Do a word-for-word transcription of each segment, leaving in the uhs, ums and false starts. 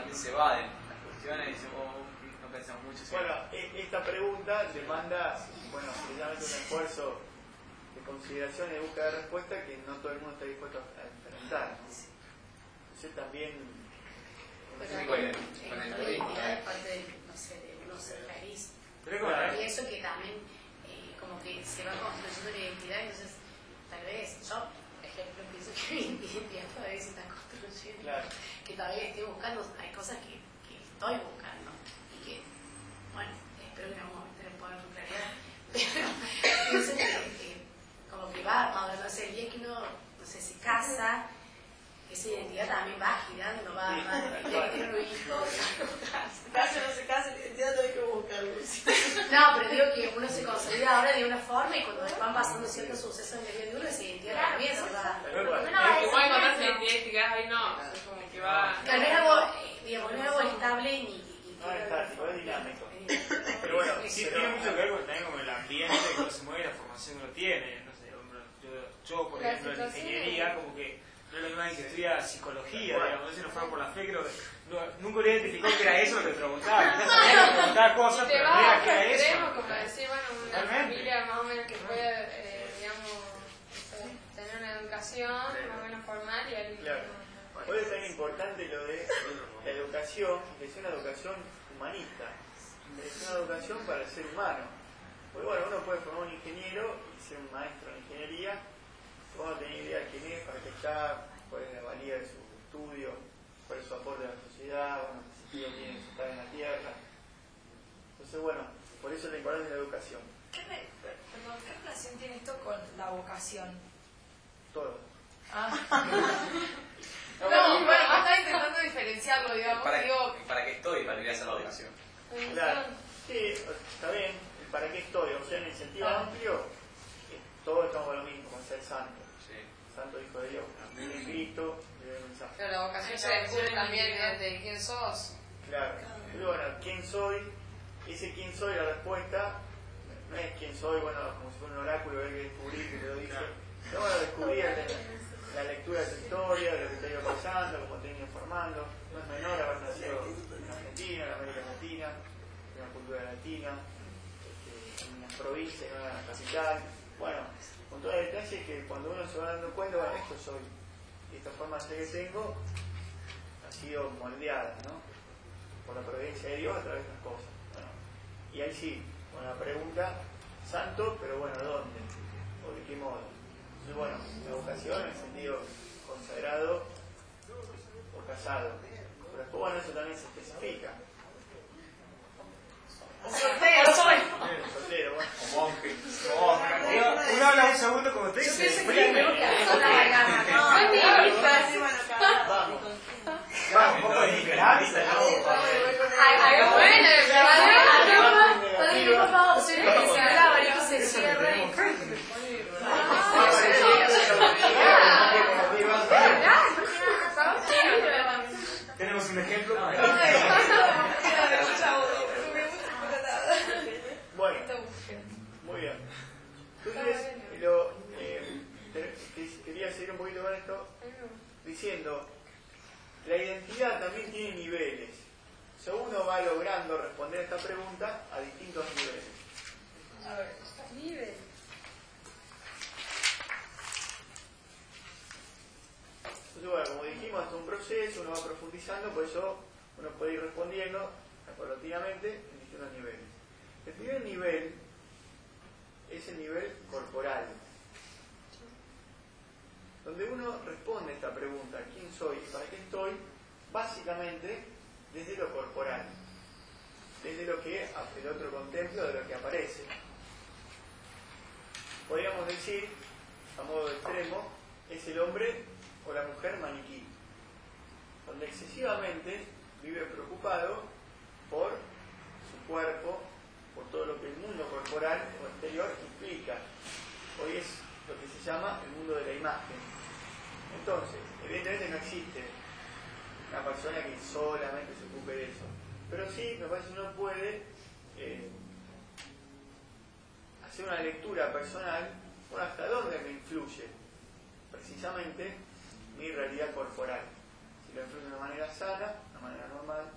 rápidamente se evaden las cuestiones y dicen, oh, no pensamos mucho. ¿Sí? Bueno, esta pregunta demanda, bueno, precisamente un esfuerzo de consideración y de búsqueda de respuesta que no todo el mundo está dispuesto a enfrentar, ¿no? Entonces también... Pero con el identidad es parte de, no sé, de uno ser feliz. Y eso que también, eh, como que se va construyendo la identidad, entonces, tal vez, yo, ejemplo, pienso que mi identidad todavía se está construyendo. Claro. Que todavía estoy buscando, hay cosas que, que estoy buscando. Y que, bueno, espero que en algún momento les pueda dar su claridad. Pero pienso que, que, como que va, no sé, el día que uno, no sé, se casa, esa identidad también va girando, va, va, el día que tiene un hijo. Se casa o no se casa, la identidad no hay que buscarlo. No, pero digo que uno se consolida ahora de una forma y cuando van pasando ciertos sucesos en la vida de uno, esa identidad también se va. Igual encontrar la identidad y ahí no, como que va... Que no es algo, digamos, no es algo estable ni... No es estático, es dinámico. Pero bueno, sí, tiene mucho que ver con, también con el ambiente, cómo se mueve, la formación que uno tiene. No sé, yo, yo por ejemplo, en ingeniería, como que no es lo mismo que estudia psicología, bueno, digamos, si no fuera por la fe, creo que no, nunca hubiera identificado que era eso lo que preguntaba. Quizás sabía que preguntaba cosas, pero no era que era eso. Como decir, bueno, una Realmente. familia más o menos que pueda, eh, digamos, tener una educación más o menos formal y alguien... Claro. Por eso es importante lo de la educación, que es una educación humanista, es una educación para el ser humano. Porque bueno, uno puede formar un ingeniero y ser un maestro en ingeniería, uno tiene idea de quién es, para qué está, cuál es la valía de su estudio, cuál es su aporte a la sociedad, bueno, qué sentido tiene su estar en la tierra. Entonces bueno, por eso es la importancia de la educación. ¿Qué, re, perdón, ¿qué relación tiene esto con la vocación? Todo. Ah. No, no, bueno, estaba intentando diferenciarlo, digamos. ¿Para, digo, ¿Para qué estoy? Para ir a hacer la educación. Claro, sí, está bien, ¿para qué estoy? O sea, en el sentido amplio, todos estamos con lo mismo, con ser santo. Sí. Santo Hijo de Dios, viene Cristo, viene el mensaje. pero la vocación se descubre también desde quién sos. Claro, pero bueno, ¿quién soy? Ese quién soy, la respuesta, no es quién soy, bueno, como si fuera un oráculo, hay que descubrir que te lo dice. No, bueno, descubrir la lectura de tu historia, de lo que te ha ido pasando, cómo te ha ido informando. No es menor haber nacido en Argentina, en América Latina, en una cultura latina, este, en una provincia, en una capital. Bueno, con todo el detalle que cuando uno se va dando cuenta, bueno, esto soy, y esta forma de ser que tengo ha sido moldeada, ¿no? Por la providencia de Dios a través de las cosas. Bueno, y ahí sí, con la pregunta, santo, pero bueno, ¿dónde? ¿O de qué modo? Entonces, bueno, la vocación en el sentido consagrado o casado. Pero después, bueno, eso también se especifica. Soltero soy. Soltero, bueno. O monje. O monje. Uno habla un segundo como te dice, se exprime. Vamos. Vamos, un poco de esperanza, ¿no? Ay, bueno, Podría, por favor, soy una que se hablaba y no se cierra y... Tenemos un ejemplo. Bueno, muy bien. Entonces, lo, eh, quería seguir un poquito con esto diciendo, la identidad también tiene niveles. O sea, uno va logrando responder esta pregunta a distintos niveles. a ver, nivel. Entonces, bueno, como dijimos, hasta un proceso, uno va profundizando, por eso uno puede ir respondiendo paulatinamente en distintos niveles. El primer nivel es el nivel corporal, donde uno responde esta pregunta, ¿quién soy y para qué estoy? Básicamente desde lo corporal, desde lo que el otro contempla, de lo que aparece. Podríamos decir, a modo de extremo, es el hombre o la mujer maniquí, donde excesivamente vive preocupado por su cuerpo, por todo lo que el mundo corporal o exterior implica. Hoy es lo que se llama el mundo de la imagen. Entonces, evidentemente no existe una persona que solamente se ocupe de eso, pero sí, me parece que uno puede eh, hacer una lectura personal, bueno, hasta dónde me influye precisamente mi realidad corporal. Si lo influye de una manera sana, de una manera normal,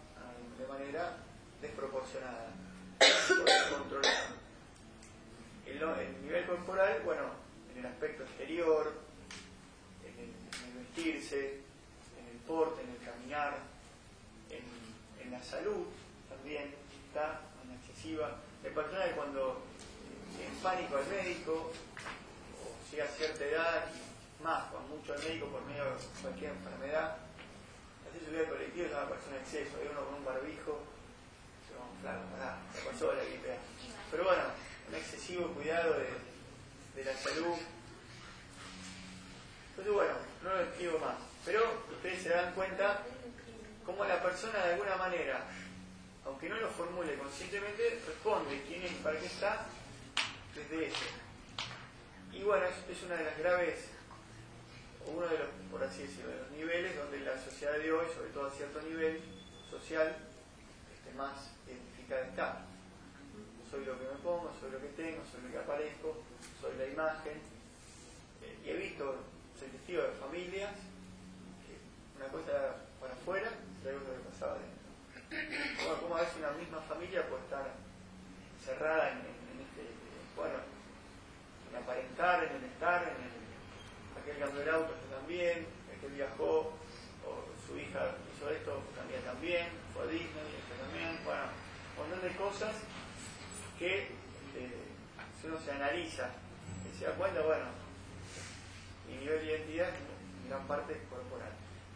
manera desproporcionada, descontrolada. El, el nivel corporal, bueno, en el aspecto exterior, en el, en el vestirse, en el porte, en el caminar, en, en la salud también está en excesiva. Hay personas que cuando en pánico al médico, o llega a cierta edad, y más, con mucho al médico por medio de cualquier enfermedad, así subir al colectivo es una persona en exceso, hay uno con un barbijo, se va flaco, nada, se pasó la gripe. Pero bueno, un excesivo cuidado de, de la salud. Entonces bueno, no lo explico más, pero ustedes se dan cuenta cómo la persona de alguna manera, aunque no lo formule conscientemente, responde quién es y para qué está desde eso. Y bueno, es, es una de las graves, o uno de los, por así decirlo, de los niveles donde la sociedad de hoy, sobre todo a cierto nivel social, este, más identificada está. Soy lo que me pongo, soy lo que tengo, soy lo que aparezco, soy la imagen. Eh, y he visto, soy testigo de familias, que una cosa para afuera y algo que pasaba dentro. Bueno, ¿cómo a veces una misma familia puede estar cerrada en, en, en este, bueno, en aparentar, en el estar, en el, aquel cambió el auto, este también, aquel viajó, o su hija hizo esto, también también, fue a Disney, este también, bueno, un montón de cosas que eh, si uno se analiza y se da cuenta, bueno, mi nivel de identidad es en gran parte corporal.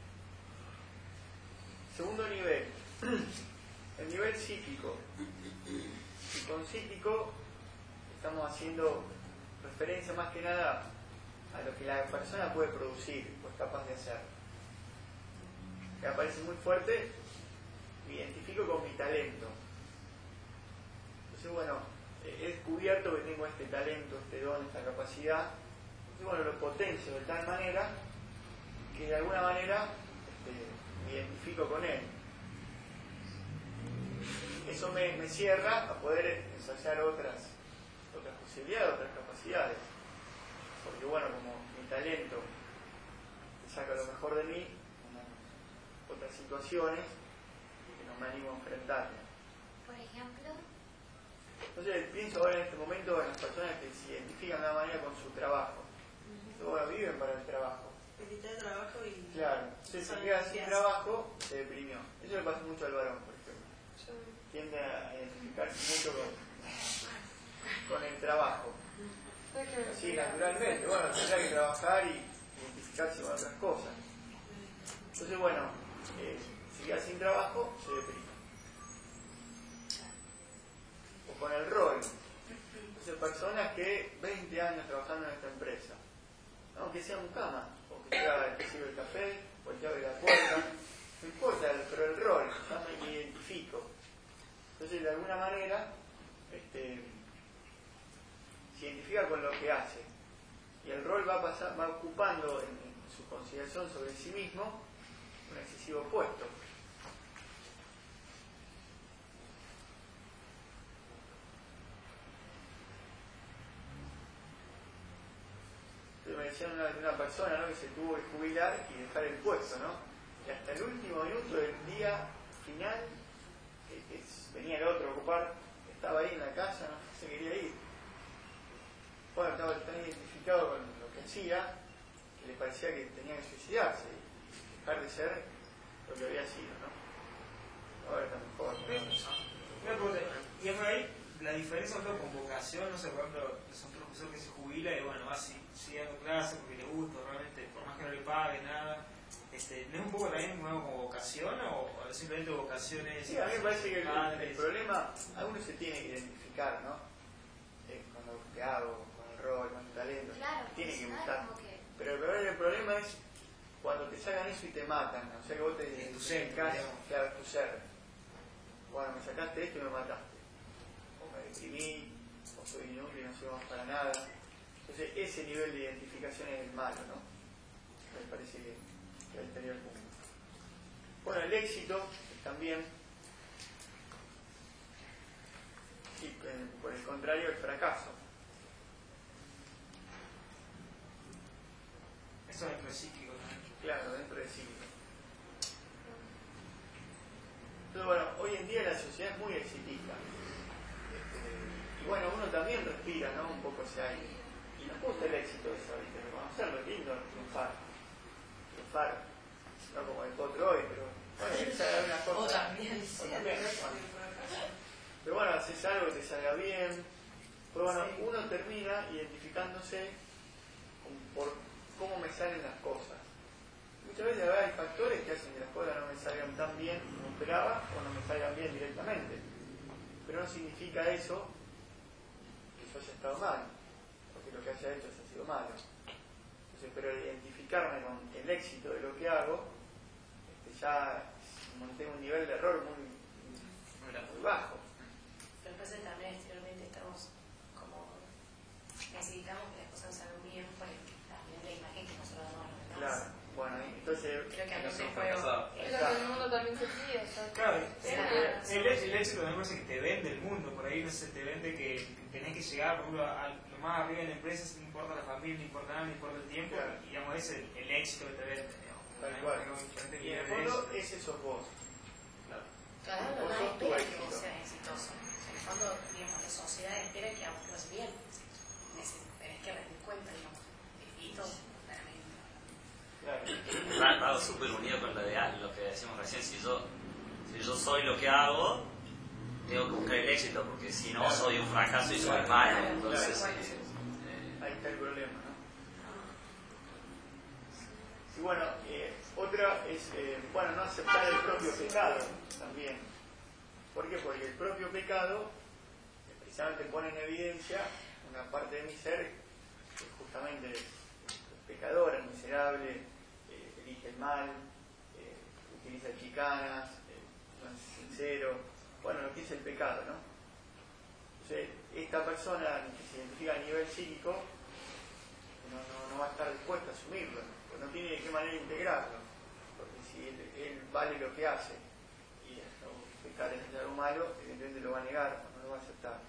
Segundo nivel, el nivel psíquico. Y con psíquico estamos haciendo referencia más que nada a lo que la persona puede producir o es capaz de hacer. Me parece muy fuerte, me identifico con mi talento. Entonces, bueno, he descubierto que tengo este talento, este don, esta capacidad. Entonces, bueno, lo potencio de tal manera que de alguna manera este, me identifico con él. Eso me, me cierra a poder ensayar otras, otras posibilidades, otras capacidades. Porque bueno, como mi talento saca lo mejor de mí, otras situaciones que no me animo a enfrentarme. Por ejemplo. Entonces pienso ahora en este momento en las personas que se identifican de una manera con su trabajo. Uh-huh. Bueno, viven para el trabajo. Necesita el trabajo y... Claro, si se queda sin trabajo, se deprimió. Eso le pasa mucho al varón, por ejemplo. Tiende a identificarse mucho con, con el trabajo. Así, naturalmente. Bueno, tendrá que trabajar y identificarse con otras cosas. Entonces, bueno, eh, si queda sin trabajo, se deprime. O con el rol. Entonces, personas que veinte años trabajando en esta empresa, aunque sea un cama, o que sea el que sirve el café, o el que abre la puerta, no importa, pero el rol, ya me identifico. Entonces, de alguna manera, este, se identifica con lo que hace. Y el rol va, a pasar, va ocupando en, en su consideración sobre sí mismo un excesivo puesto. Entonces me decían una, una persona, ¿no?, que se tuvo que jubilar y dejar el puesto, ¿no? Y hasta el último minuto del día final, que, que venía el otro a ocupar, estaba ahí en la casa, no se quería ir. Bueno, estaba tan identificado con lo que hacía, que le parecía que tenía que suicidarse y dejar de ser lo que había sido, ¿no? Ahora está mejor, ¿no? Y es ahí la diferencia con vocación, no sé, por ejemplo, es un profesor que se jubila y bueno, va sigue dando clases porque le gusta, realmente, por más que no le pague nada. Este, ¿No es un poco también nuevo como vocación o, o simplemente vocaciones? Sí, a mí me parece que el, el problema, a uno se tiene que identificar, ¿no? Eh, con lo que hago, con el rol, con el talento, claro, tiene que claro, gustar. que... Pero el problema, el problema es cuando te sacan eso y te matan, o sea que vos te identificás, claro, tu ser. Bueno, me sacaste esto y me mataste. O me deprimí, o soy inútil, no sirvo más para nada. Entonces ese nivel de identificación es el malo, ¿no? Me parece que, que ahí estaría el punto. Bueno, el éxito también, y por el contrario, el fracaso. Eso dentro de psíquico, ¿no? Claro, dentro de psíquico. Entonces, bueno, hoy en día la sociedad es muy exitista. Este, y bueno, uno también respira, ¿no? Un poco ese aire. Y nos gusta el éxito de eso, ¿viste? Reconocerlo, es lindo triunfar. Triunfar, no como el potro hoy, pero bueno, que salga una cosa. O también, sí, o también, bueno. Pero bueno, haces algo que te salga bien. Pero bueno, sí. uno termina identificándose con, por cómo me salen las cosas. Muchas veces hay factores que hacen que las cosas no me salgan tan bien como esperaba o no me salgan bien directamente. Pero no significa eso que eso haya estado mal, o que lo que haya hecho haya sido malo. Entonces, pero identificarme con el éxito de lo que hago, este, ya monté un nivel de error muy, muy, muy bajo. Pero pasa que también exteriormente estamos como necesitamos que las cosas salgan bien por el, también la imagen que nosotros damos a los demás. Claro, bueno, entonces Creo que a no veces son juego. fracasados. Es lo que el mundo también se pide. Claro, Sí, el, el éxito también es que te vende el mundo, por ahí no se te vende que tenés que llegar, por ejemplo, a lo más arriba de la empresa, no importa la familia, no importa nada, no importa el tiempo, claro. y digamos, es el, el éxito que te vende, digamos. Tal cual. Y en el fondo ese sos vos. Cada uno Vos nadie sos tu espera que éxito. vos seas exitoso. En el fondo, digamos, la sociedad espera que aunque vas bien, tenés que rendir cuenta, digamos, y todo, claramente. Claro. Va, va súper unido con lo, de, lo que decíamos recién. Si yo, si yo soy lo que hago, tengo que buscar el éxito, porque si no, soy un fracaso y soy malo. Entonces, Claro. eh, Ahí está el problema, ¿no? Y bueno, eh, otra es, eh, bueno, no aceptar el propio pecado también. ¿Por qué? Porque el propio pecado precisamente pone en evidencia una parte de mi ser que justamente es pecadora, miserable, eh, elige el mal, eh, utiliza chicanas, eh, no es sincero, bueno, lo que es el pecado, ¿no? Entonces, esta persona que se identifica a nivel psíquico no, no, no va a estar dispuesta a asumirlo, porque no tiene de qué manera integrarlo, porque si él, él vale lo que hace y no, pecar es algo malo, evidentemente lo va a negar, no lo va a aceptar.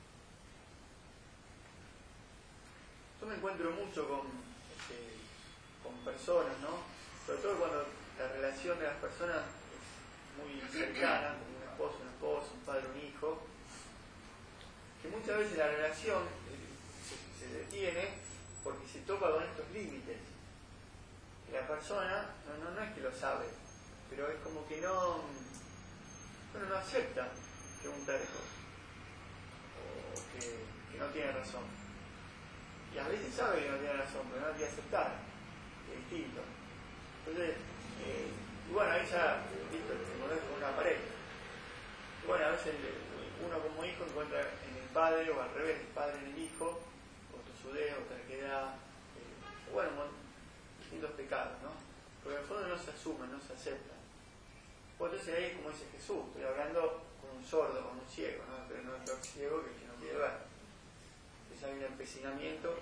Yo me encuentro mucho con, este, con personas, ¿no? Sobre todo cuando la relación de las personas es muy cercana, como un esposo, una esposa, un padre, un hijo, que muchas veces la relación eh, se, se detiene porque se topa con estos límites. Y la persona no, no, no es que lo sabe, pero es como que no, bueno, no acepta que es un terco o que, que no tiene razón. Y a veces sabe que no tiene razón, pero no quiere aceptar, es distinto. Entonces, eh, y bueno, ahí ya, listo, te encontrás con una pareja. Y bueno, a veces uno como hijo encuentra en el padre, o al revés, el padre en el hijo, o tosudez, o terquedad, eh, bueno, distintos pecados, ¿no? Porque en el fondo no se asumen, no se aceptan. Pues entonces ahí es como dice Jesús, estoy hablando con un sordo, con un ciego, ¿no? Pero no es el ciego que el que no quiere ver. Entonces hay un empecinamiento.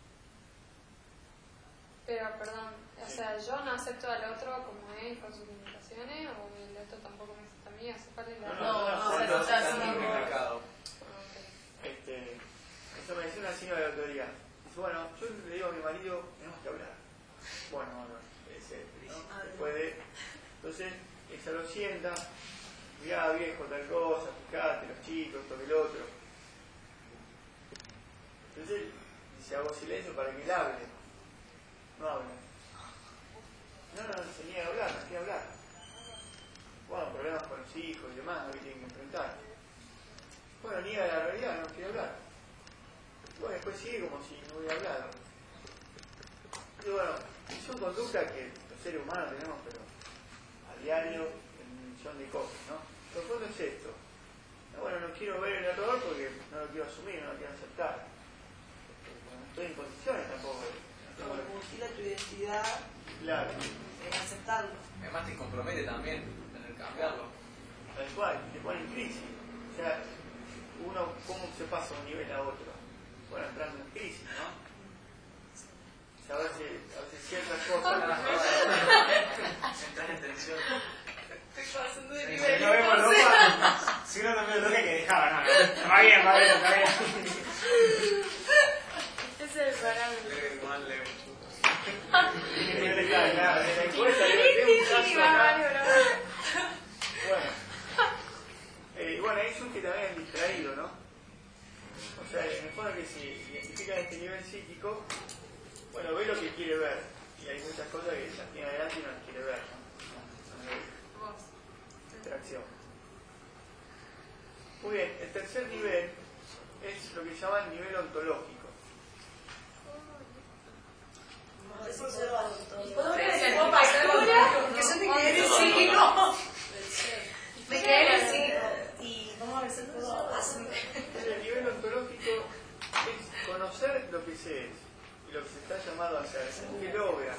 Pero, perdón, o Sí. sea, yo no acepto al otro como es, con sus limitaciones, o el otro tampoco me acepta a mí, ¿hace cuál es la...? No, no, no, no, no, no, no, sea, no, sí, no, no. no. pecado. Ah, ok. Este, eso me decía una señora el otro día. Dice, bueno, yo le digo a mi marido, tenemos que hablar. Bueno, bueno, ese, ¿no? Después de... Entonces, ella lo sienta, mirá viejo, tal cosa, fijate, los chicos, esto que el otro. Entonces, dice, hago silencio para que él hable. No habla. No, no, no se niega a hablar, no quiere hablar. Bueno, problemas con los hijos y demás, ¿no? Que tienen que enfrentar. Bueno, niega la realidad, no quiere hablar. Bueno, después sigue como si no hubiera hablado. Y bueno, son conductas que los seres humanos tenemos, pero a diario, en un millón de cosas, ¿no? Lo fondo es esto. Bueno, no quiero ver el error porque no lo quiero asumir, no lo quiero aceptar. No estoy en condiciones tampoco. Como que mutila tu identidad, Claro, en aceptarlo. Además te compromete también tener que cambiarlo. tal cual, te pone en crisis. O sea, uno, ¿cómo se pasa de un nivel a otro? Bueno, entrando en crisis, ¿no? O sea, a veces, a veces ciertas cosas... Entras en tensión. Estoy pasando de Si nivel. no vemos entonces. loco, si uno no ve loco que dejaba, no, no. Va bien, va bien, está bien. Ese es el parámetro. Leve, mal, leve. Claro, claro, en la encuesta yo tengo un caso acá. Bueno, eh, bueno, chico, bueno, ve lo que quiere ver. Y hay muchas cosas que ya tiene adelante y no las quiere ver. ¿No? No, no, distracción. Muy bien, el tercer nivel es lo que llaman nivel ontológico. ¿Puedo ver si puedo pasar porque yo me quedé en no. Me quedé en y vamos a ver si puedo hacer. El nivel ontológico es conocer lo que se es y lo que se está llamado a hacer, que logra.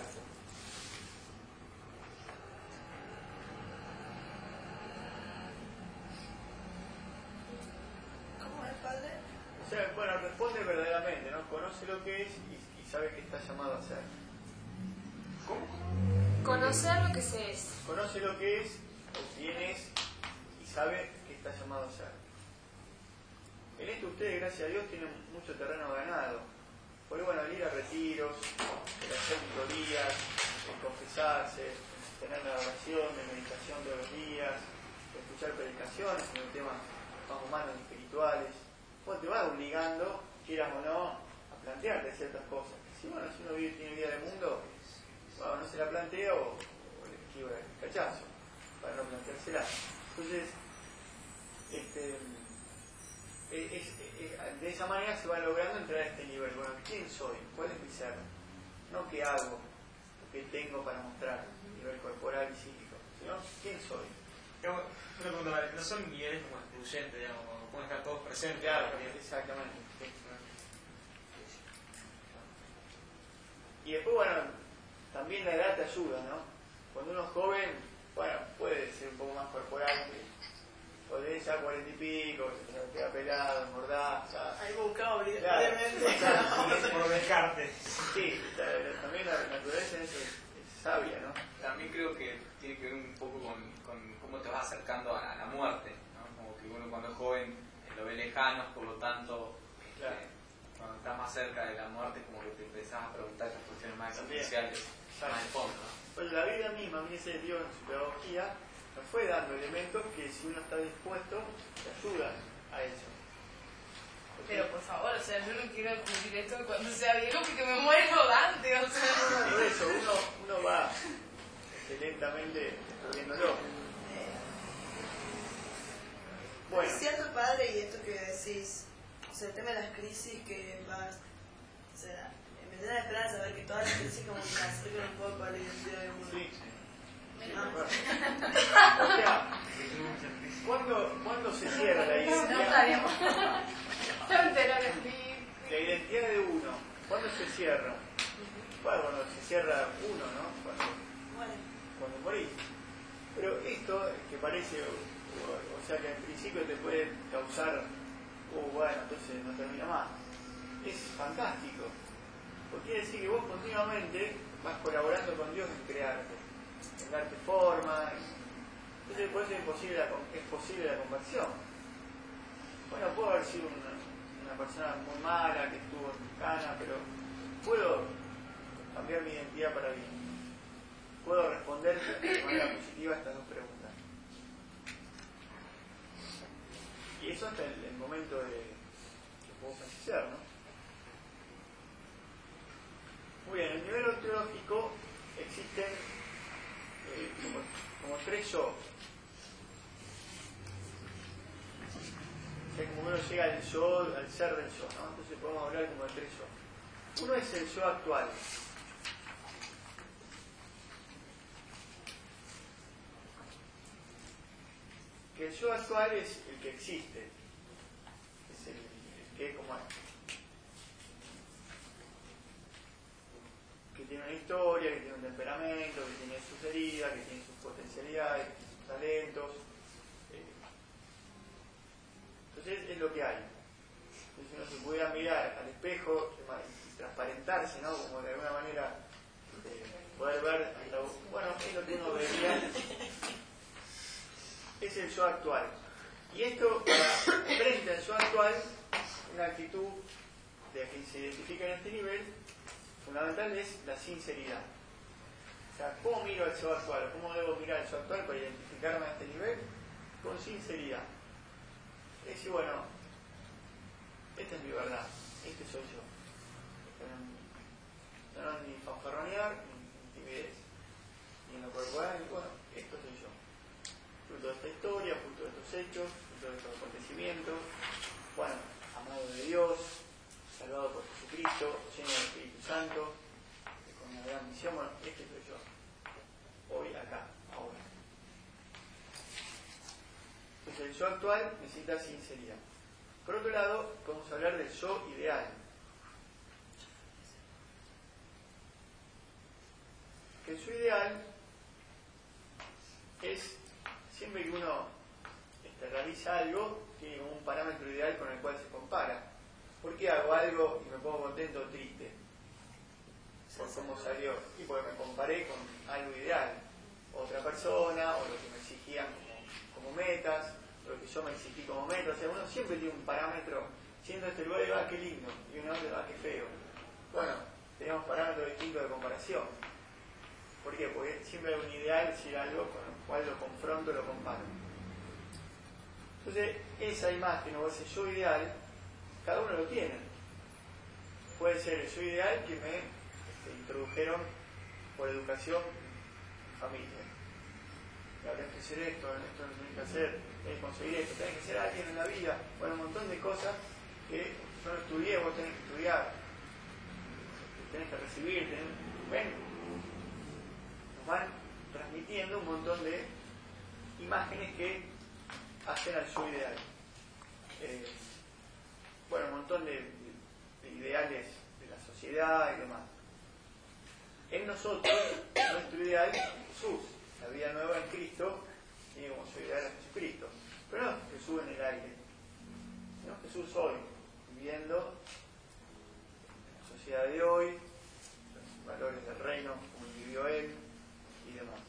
¿Cómo es, padre? O sea, bueno, responde verdaderamente, ¿no? Conoce lo que es y, y sabe que está llamado a hacer. ¿Cómo? Conocer lo que se es. Conoce lo que es, o quién es, y sabe que está llamado a ser. En esto ustedes, gracias a Dios, tienen mucho terreno ganado. Porque bueno, el ir a retiros, el hacer tutorías, el confesarse, tener la oración, de meditación todos los días, escuchar predicaciones en el tema más humanos y espirituales. Vos te vas obligando, quieras o no, a plantearte ciertas cosas. Si bueno, si uno vive, tiene vida de mundo, bueno, no se la plantea o, o le esquiva el cachazo para no planteársela. Entonces, este, es, es, es, de esa manera se va logrando entrar a este nivel. Bueno, ¿quién soy? ¿Cuál es mi ser? No qué hago, qué tengo para mostrar a nivel corporal y psíquico, sino quién soy. Digamos, una pregunta, no son niveles como excluyentes, digamos, como pueden estar todos presentes. Claro, exactamente. Sí. Y después, bueno, también la edad te ayuda, ¿no? Cuando uno es joven, bueno, puede ser un poco más corporal, o de ya cuarenta y pico, se queda pelado, mordaza. Ahí buscaba obligatoriamente. Por descarte. Sí, la, también la naturaleza en eso es, es sabia, ¿no? También creo que tiene que ver un poco con, con cómo te vas acercando a la muerte, ¿no? Como que uno cuando es joven lo ve lejano, por lo tanto, claro. eh, cuando estás más cerca de la muerte, como que te empezás a preguntar estas cuestiones más existenciales, más de fondo, ¿no? Pues la vida misma, mire Dios en su pedagogía, nos fue dando elementos que si uno está dispuesto, te ayudan a eso. Pero por favor, o sea, yo no quiero cumplir esto cuando sea viejo porque me muero antes, o sea. Por eso uno, uno va este, lentamente descubriéndolo. Bueno. Es cierto, padre, y esto que decís, o sea, el tema de las crisis que va, o sea, me da esperanza saber que todas las crisis como que acercan un poco a la identidad del mundo. Sí. Ah. O sea, ¿cuándo, ¿cuándo se cierra la identidad? La identidad de uno, ¿cuándo se cierra? Bueno, cuando se cierra uno, ¿no? Cuando, cuando morís. Pero esto, que parece, o, o sea, que en principio te puede causar, oh, bueno, entonces no termina más. Es fantástico. Porque quiere decir que vos continuamente vas colaborando con Dios en crearte, en darte forma. Entonces, por eso es posible la, es posible la conversión. Bueno, puedo haber sido una, una persona muy mala, que estuvo en cana, pero puedo cambiar mi identidad para bien. Puedo responder de manera positiva a estas dos preguntas. Y eso hasta el, el momento de que puedo fallecer, ¿no? Muy bien, en el nivel ontológico existen eh, como, como tres yo. O sea, como uno llega al yo, al ser del yo, ¿no? Entonces podemos hablar como de tres yo. Uno es el yo actual. Que el yo actual es el que existe. Es el, el que es como es. Que tiene una historia, que tiene un temperamento, que tiene sus heridas, que tiene sus potencialidades, que tiene sus talentos. Entonces es lo que hay. Entonces uno se pudiera mirar al espejo y transparentarse, ¿no? Como de alguna manera eh, poder ver, bueno, es lo que uno vería. Es el yo actual. Y esto, frente al yo actual, una actitud de quien se identifica en este nivel, fundamental es la sinceridad. O sea, ¿cómo miro al yo actual? ¿Cómo debo mirar al yo actual para identificarme a este nivel? Con sinceridad. Es decir, bueno, esta es mi verdad, este soy yo. no ni fanfarronear, ni timidez. Y en lo corporal, bueno, esto soy yo. Fruto de esta historia, fruto de estos hechos, fruto de estos acontecimientos. Bueno, amado de Dios, salvado por Jesucristo, lleno del Espíritu Santo, con una gran misión. Bueno, este soy yo. Hoy, acá, ahora. Entonces el yo actual necesita sinceridad. Por otro lado, vamos a hablar del yo ideal. Que el yo ideal es, siempre que uno este, realiza algo, tiene como un parámetro ideal con el cual se compara. ¿Por qué hago algo y me pongo contento o triste? Por cómo salió. Y porque me comparé con algo ideal. Otra persona, o lo que me exigían como, como metas, lo que yo me exigí como meta. O sea, uno siempre tiene un parámetro. Siendo este lugar, y va, qué lindo. Y uno otro, va, qué feo. Bueno, tenemos parámetros distintos de comparación. ¿Por qué? Porque siempre hay un ideal, decir algo con lo cual lo confronto, lo comparo. Entonces, esa imagen o ese yo ideal, cada uno lo tiene. Puede ser el yo ideal que me este, introdujeron por educación en familia. Tenés que hacer esto, esto no tenés que hacer, tenés que conseguir esto, tenés que ser alguien en la vida. Bueno, un montón de cosas que yo no estudié, vos tenés que estudiar, tenés que recibir, tenés, bueno, nos van transmitiendo un montón de imágenes que hacen al yo ideal. Eh, bueno, un montón de, de ideales de la sociedad y demás. En nosotros, nuestro ideal es Jesús. La vida nueva en Cristo tiene como su ideal a Jesucristo. Pero no Jesús en el aire, sino Jesús hoy, viviendo en la sociedad de hoy, los valores del reino como vivió Él y demás.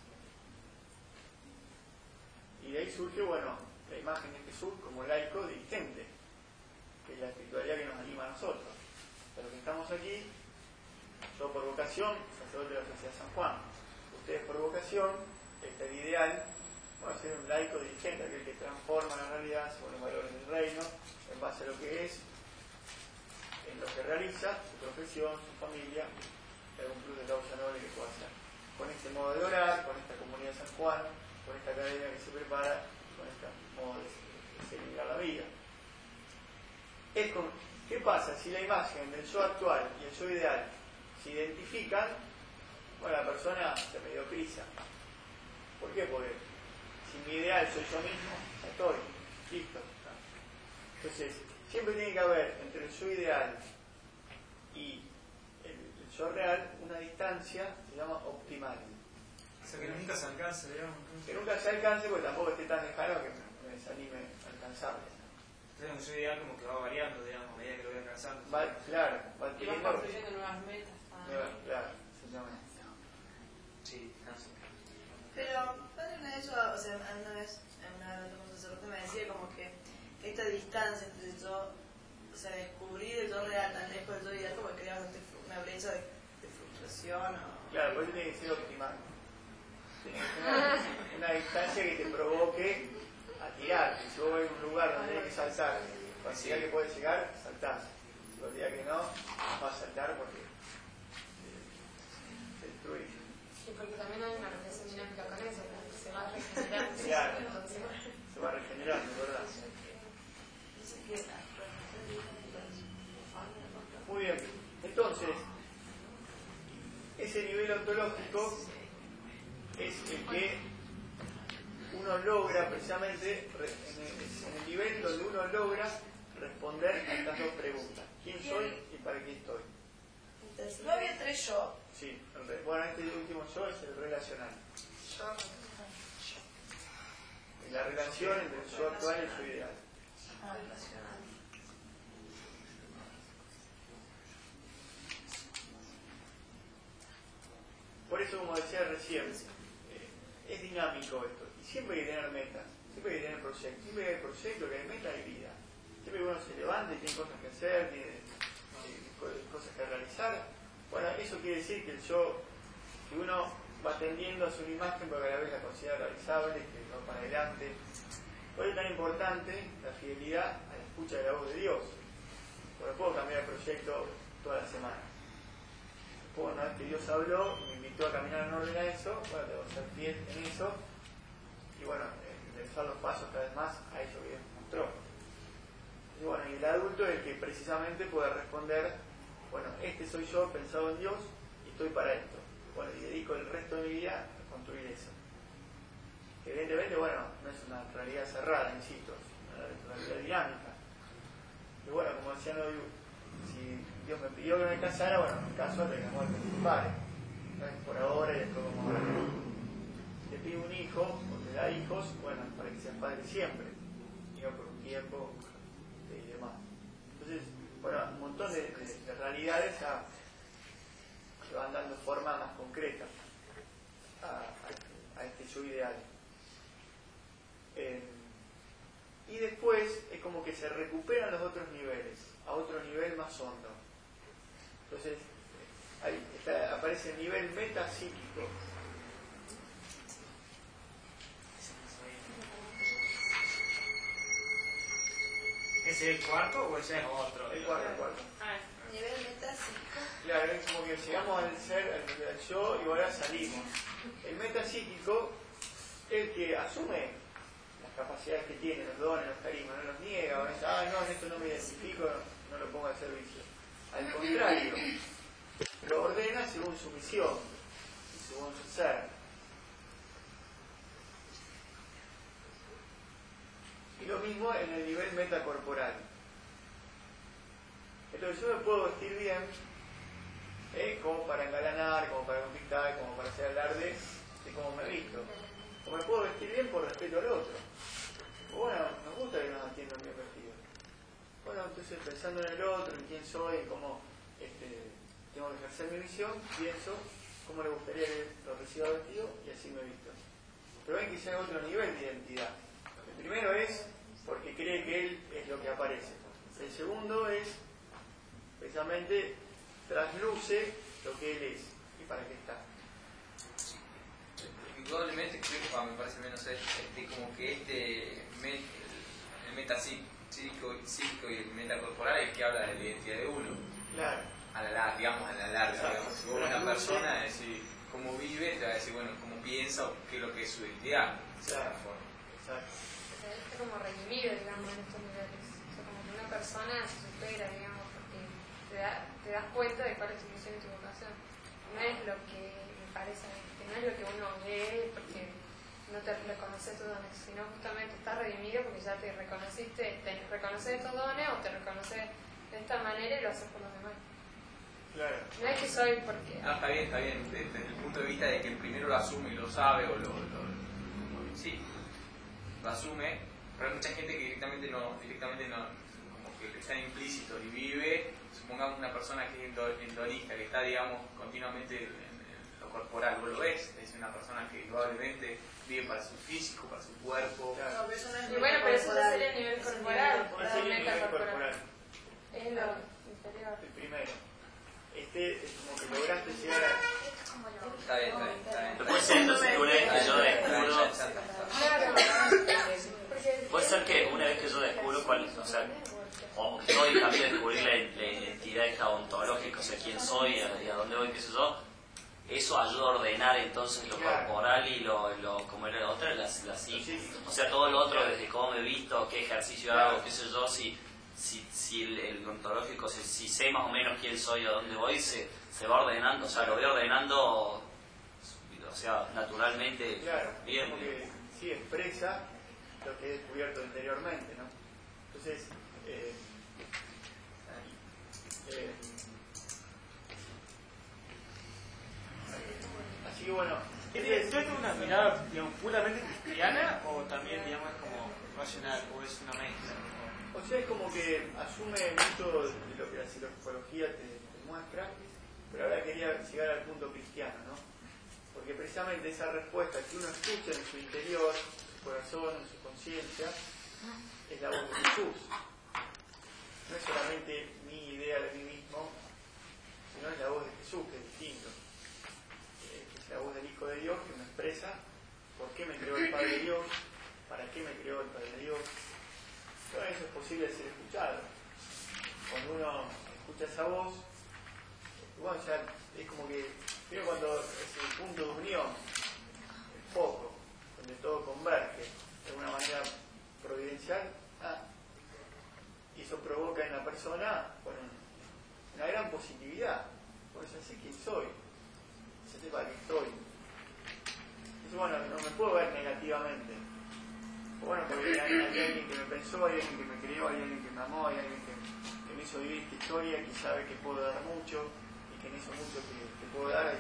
Y de ahí surge, bueno, la imagen de Jesús como laico dirigente, que es la espiritualidad que nos anima a nosotros. Pero que estamos aquí, yo por vocación, sacerdote de la Sociedad San Juan, ustedes por vocación, este es el ideal, bueno, ser un laico dirigente, aquel que transforma la realidad según los valores del reino, en base a lo que es, en lo que realiza, su profesión, su familia, y algún plus de causa noble que pueda hacer. Con este modo de orar, con esta comunidad de San Juan, con esta academia que se prepara, con este modo de, de celebrar la vida. Es con, ¿qué pasa si la imagen del yo actual y el yo ideal se identifican? Bueno, la persona se mediocriza. ¿Por qué? Porque si mi ideal soy yo mismo, ya estoy, listo. Entonces, siempre tiene que haber entre el yo ideal y el, el yo real una distancia, se llama optimal. O sea, que nunca se alcance, digamos. Que nunca se alcance, porque tampoco esté tan lejano que me desanime alcanzable. Entonces, un yo ideal como que va variando, digamos, a medida que lo voy alcanzando. Va, claro, va Y vas adquiriendo. construyendo nuevas metas. Nueva, claro, se llama. Sí, canso. Pero, padre, una vez, o sea, una vez, en una reunión con sacerdote me decía como que esta distancia entre yo, o sea, descubrir el yo real tan lejos del yo ideal, como que crea una brecha de, de frustración o... Claro, por eso tiene que ser optimal. Tiene que ser una, una distancia que te provoque a tirar. Si vos ves un lugar donde tienes que saltar, cuando sí. que puedes llegar, saltás. Si vos digas que no, vas a saltar porque se destruye. Y porque también hay una relación dinámica con eso, que se va regenerando. Claro, se va regenerando, ¿verdad? Muy bien, entonces, ese nivel ontológico es el que uno logra precisamente, en el, en el nivel donde uno logra responder a estas dos preguntas. ¿Quién soy y para qué estoy? Entonces, no había tres yo. Sí, el re, bueno, este último yo es el relacional. Yo. La relación entre el yo actual y el yo ideal. Ah, relacional. Por eso, como decía recién, eh, es dinámico esto. Y siempre hay que tener metas, siempre hay que tener proyectos. Siempre hay proyectos, que hay metas y vida. Siempre que uno se levanta y tiene cosas que hacer, tiene eh, cosas que realizar. Bueno, eso quiere decir que el yo, que uno va tendiendo a su imagen porque a la vez la considera realizable, que va para adelante. Por eso es tan importante la fidelidad a la escucha de la voz de Dios. Porque no puedo cambiar el proyecto toda la semana. bueno, una vez que Dios habló, me invitó a caminar en orden a eso, bueno, debo ser fiel en eso, y bueno, empezar los pasos cada vez más a eso que Dios me mostró. Y bueno, y el adulto es el que precisamente puede responder, bueno, este soy yo pensado en Dios y estoy para esto. Bueno, y dedico el resto de mi vida a construir eso. Que evidentemente, bueno, no es una realidad cerrada, insisto, es una realidad dinámica. Y bueno, como decía Noy, si Dios me pidió que me casara, bueno, me caso hasta que me muerte mi padre. ¿No? Por ahora y después como ahora. Si te pide un hijo, o te da hijos, bueno, para que seas padre siempre, y no por un tiempo y demás. Entonces, bueno, un montón de, de, de realidades a, que van dando forma más concreta a, a, a este yo ideal. Eh, y después es como que se recuperan los otros niveles, a otro nivel más hondo. Entonces, ahí está, aparece el nivel metapsíquico. ¿Ese es el cuarto o ese es otro? El cuarto, el cuarto. Ah, nivel metapsíquico. Claro, es como que llegamos al ser, al, al yo, y ahora salimos. El metapsíquico es el que asume las capacidades que tiene, los dones, los carismas, no los niega, no dice, ah, no, en esto no me identifico, no, no lo pongo al servicio. Al contrario, lo ordena según su misión, según su ser. Y lo mismo en el nivel metacorporal. Entonces yo me puedo vestir bien, ¿eh? como para engalanar, como para conquistar, como para hacer alarde de cómo me visto. O me puedo vestir bien por respeto al otro. O bueno, me gusta que nos atiendan bien vestidos. Bueno, entonces pensando en el otro, en quién soy, en cómo este, tengo que ejercer mi visión, pienso cómo le gustaría que lo reciba vestido y así me visto. Pero ven que ya hay otro nivel de identidad. El primero es porque cree que él es lo que aparece. El segundo es, precisamente, trasluce lo que él es y para qué está. Indudablemente, creo que me parece menos este, como que este met, el, el metapsíquico y el metacorporal es el que habla de la identidad de uno. Claro. A la larga, digamos, a la larga. Digamos. Si vos una persona, es decir, cómo vive, te va a decir, bueno, cómo piensa o qué es lo que es su identidad. Claro. Exacto. Está como redimido, digamos, en estos niveles. O sea, como que una persona se supera, digamos, porque te, da, te das cuenta de cuál es tu misión y tu vocación. No es lo que me parece, que no es lo que uno ve porque no te reconoce tus dones, sino justamente estás redimido porque ya te reconociste, te reconoces estos dones o te reconoces de esta manera y lo haces por los demás. Claro. No es que soy porque... No, está bien, está bien. Desde el punto de vista de que primero lo asume y lo sabe o lo... lo sí, lo asume, pero hay mucha gente que directamente no, directamente no, como que está implícito y vive, supongamos una persona que es endonista, que está, digamos, continuamente en, en lo corporal, vos lo ves, es una persona que probablemente vive para su físico, para su cuerpo. Claro. No, pero eso no es Y bueno, pero eso corporal. sería a nivel Eso es corporal, Ese es el nivel corporal. es lo inferior. El primero. Este es como que lograste llegar a... Está bien, está bien, está bien. Puede ser entonces que una vez que yo descubro, Claro, puede ser que una vez que yo descubro cuál, o sea, o estoy también de descubrir la, la identidad esta ontológica, o sea, quién soy y a dónde voy, qué sé yo, eso ayuda a ordenar entonces lo corporal y lo, lo como era la otra, la, la psique. O sea, todo lo otro, desde cómo me visto, qué ejercicio hago, qué sé yo, si, si, si el, el ontológico, si, si sé más o menos quién soy y a dónde voy, se, se va ordenando, o sea, lo voy ordenando, o sea, naturalmente. Claro, bien. como que sí expresa lo que he descubierto anteriormente, ¿no? Entonces, eh, eh, así que bueno, ¿Esto es una mirada, digamos, puramente cristiana o también, digamos, es como racional o es una mezcla? o sea, es como que asume mucho de lo que la psicología te, te muestra, pero ahora quería llegar al punto cristiano, ¿no? Porque precisamente esa respuesta que uno escucha en su interior, en su corazón, en su conciencia, es la voz de Jesús. No es solamente mi idea de mí mismo, sino es la voz de Jesús, que es distinto. Eh, es la voz del Hijo de Dios que me expresa por qué me creó el Padre Dios, para qué me creó el Padre Dios. Todo eso es posible de ser escuchado. Cuando uno escucha esa voz, bueno, ya es como que, primero cuando es el punto de unión, el foco, donde todo converge de alguna manera providencial, ah, y eso provoca en la persona, bueno, una gran positividad. Pues así quién soy, se sepa que estoy. Entonces, bueno, no me puedo ver negativamente. Bueno, porque hay, hay alguien que me pensó, hay alguien que me crió, hay alguien que me amó, hay alguien que, que me hizo vivir esta historia, que sabe que puedo dar mucho y que en eso mucho que, que puedo dar hay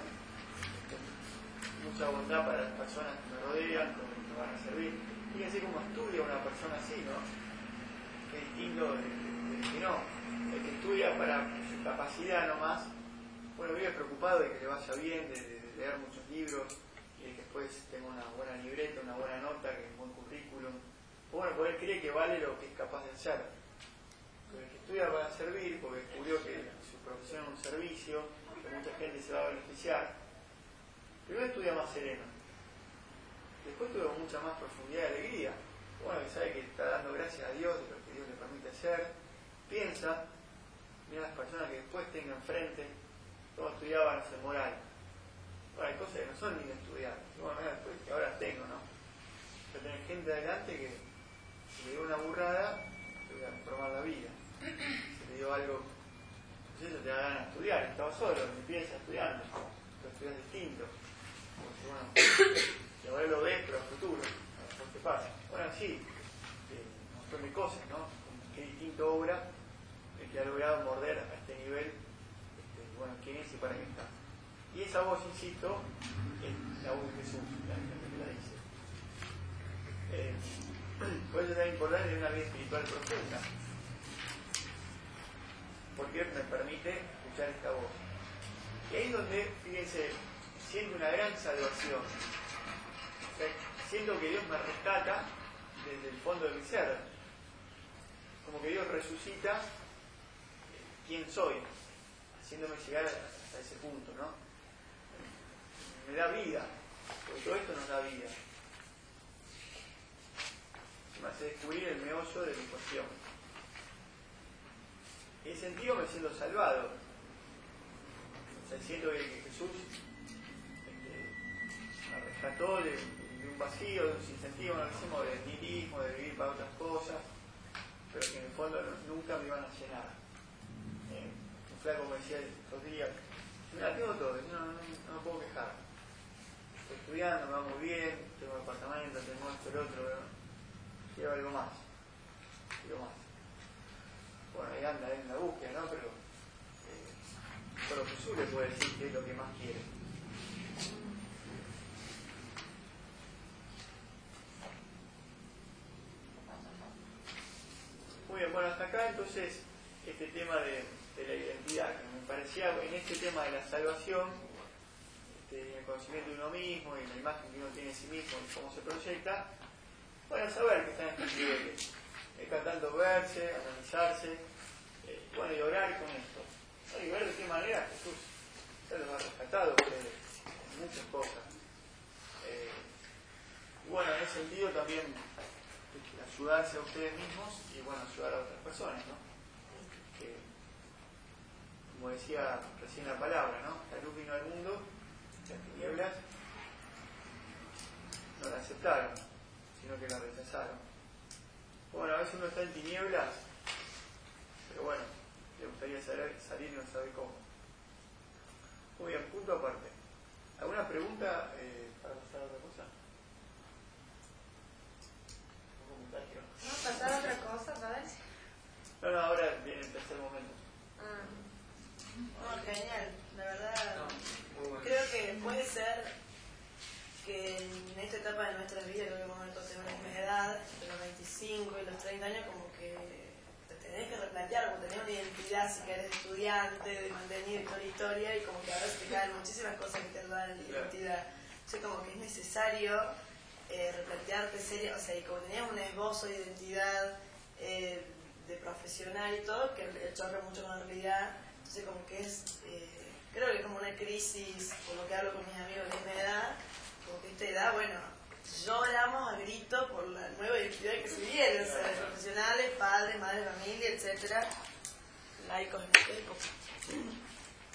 mucha bondad para las personas que me rodean, que me van a servir. Fíjense cómo estudia una persona así, ¿no? Que es distinto de, de, de que no. El que estudia para su capacidad nomás, bueno, vive preocupado de que le vaya bien, de, de, de leer muchos libros y de que después tenga una buena libreta, una buena nota, que es un buen currículum. Bueno, porque él cree que vale lo que es capaz de hacer. Pero el que estudia para servir, porque descubrió que su profesión es un servicio, que mucha gente se va a beneficiar, primero estudia más sereno. Después tuvo mucha más profundidad de alegría. Bueno, que sabe que está dando gracias a Dios de lo que Dios le permite hacer. Piensa, mira las personas que después tenga enfrente, cómo estudiaban ese moral. Bueno, hay cosas que no son ni de estudiar. Bueno, mira, después que ahora tengo, ¿no? Pero tener gente adelante que si le dio una burrada, te voy a probar la vida. Si le dio algo, pues eso te da ganas de estudiar. Estaba solo, ni piensa estudiando, pero estudias distinto. Porque, bueno, y ahora lo ves, pero a futuro, a lo mejor te pasa. Bueno, sí, eh, mostró mis cosas, ¿no? Qué distinta obra el que ha logrado morder a este nivel, este, bueno, quién es y para qué está. Y esa voz, insisto, es la voz de Jesús, la que la dice. Eh, por eso es tan importante tener una vida espiritual profunda, porque me permite escuchar esta voz. Y ahí es donde, fíjense, siento una gran salvación. O sea, siento que Dios me rescata desde el fondo de mi ser. Como que Dios resucita quién soy, haciéndome llegar hasta ese punto, ¿no? Me da vida, porque todo esto nos da vida. Me hace descubrir el meollo de mi cuestión. En ese sentido me siento salvado. O sea, siento que Jesús este, me rescató de, de un vacío, de un sinsentido, no decimos de nihilismo, de vivir para otras cosas, pero que en el fondo no, nunca me iban a llenar. Eh, un flaco me decía estos días, mira, tengo todo, no, no, no me puedo quejar. Estoy estudiando, me va muy bien, tengo un apartamento, tengo esto, el otro, pero quiero algo más. Quiero más. Bueno, ahí anda en la búsqueda, ¿no? Pero eh, solo Jesús le puede decir qué es lo que más quiere. Muy bien, bueno, hasta acá entonces este tema de, de la identidad, que me parecía en este tema de la salvación, este, el conocimiento de uno mismo y la imagen que uno tiene de sí mismo y cómo se proyecta, bueno, saber que están en estos niveles. Es tanto verse, analizarse, eh, bueno, y orar con esto. ¿No? Y ver de qué manera Jesús se los ha rescatado ustedes en muchas cosas. Eh, y bueno, en ese sentido también ayudarse a ustedes mismos y bueno, ayudar a otras personas, ¿no? Que, como decía recién la palabra, ¿no? La luz vino al mundo, las tinieblas no la aceptaron, sino que la rechazaron. Bueno, a veces uno está en tinieblas, pero bueno, le gustaría salir, salir y no sabe cómo. Muy bien, punto aparte. ¿Alguna pregunta eh, para pasar a otra cosa? ¿No pasar a otra cosa, sabes? No, no, ahora viene el tercer momento. Ah. No, genial, la verdad. No, muy bueno. Creo que puede ser que en esta etapa de nuestras vidas, creo que como nosotros tenemos la misma edad, entre los veinticinco y los treinta años, como que te tenés que replantear, como tenés una identidad, si que eres estudiante, de mantenido, historia, historia, y como que ahora se te caen muchísimas cosas que te dan la identidad. O sea, como que es necesario eh, replantearte serio, o sea, y como tenías un esbozo de identidad eh, de profesional y todo, que chorre mucho con la realidad, entonces como que es, eh, creo que es como una crisis, por lo que hablo con mis amigos de la misma edad, como que esta edad, bueno, lloramos a grito por la nueva identidad que se viene, o sea, de profesionales, padres, madres, familia, etcétera, laicos en esta época.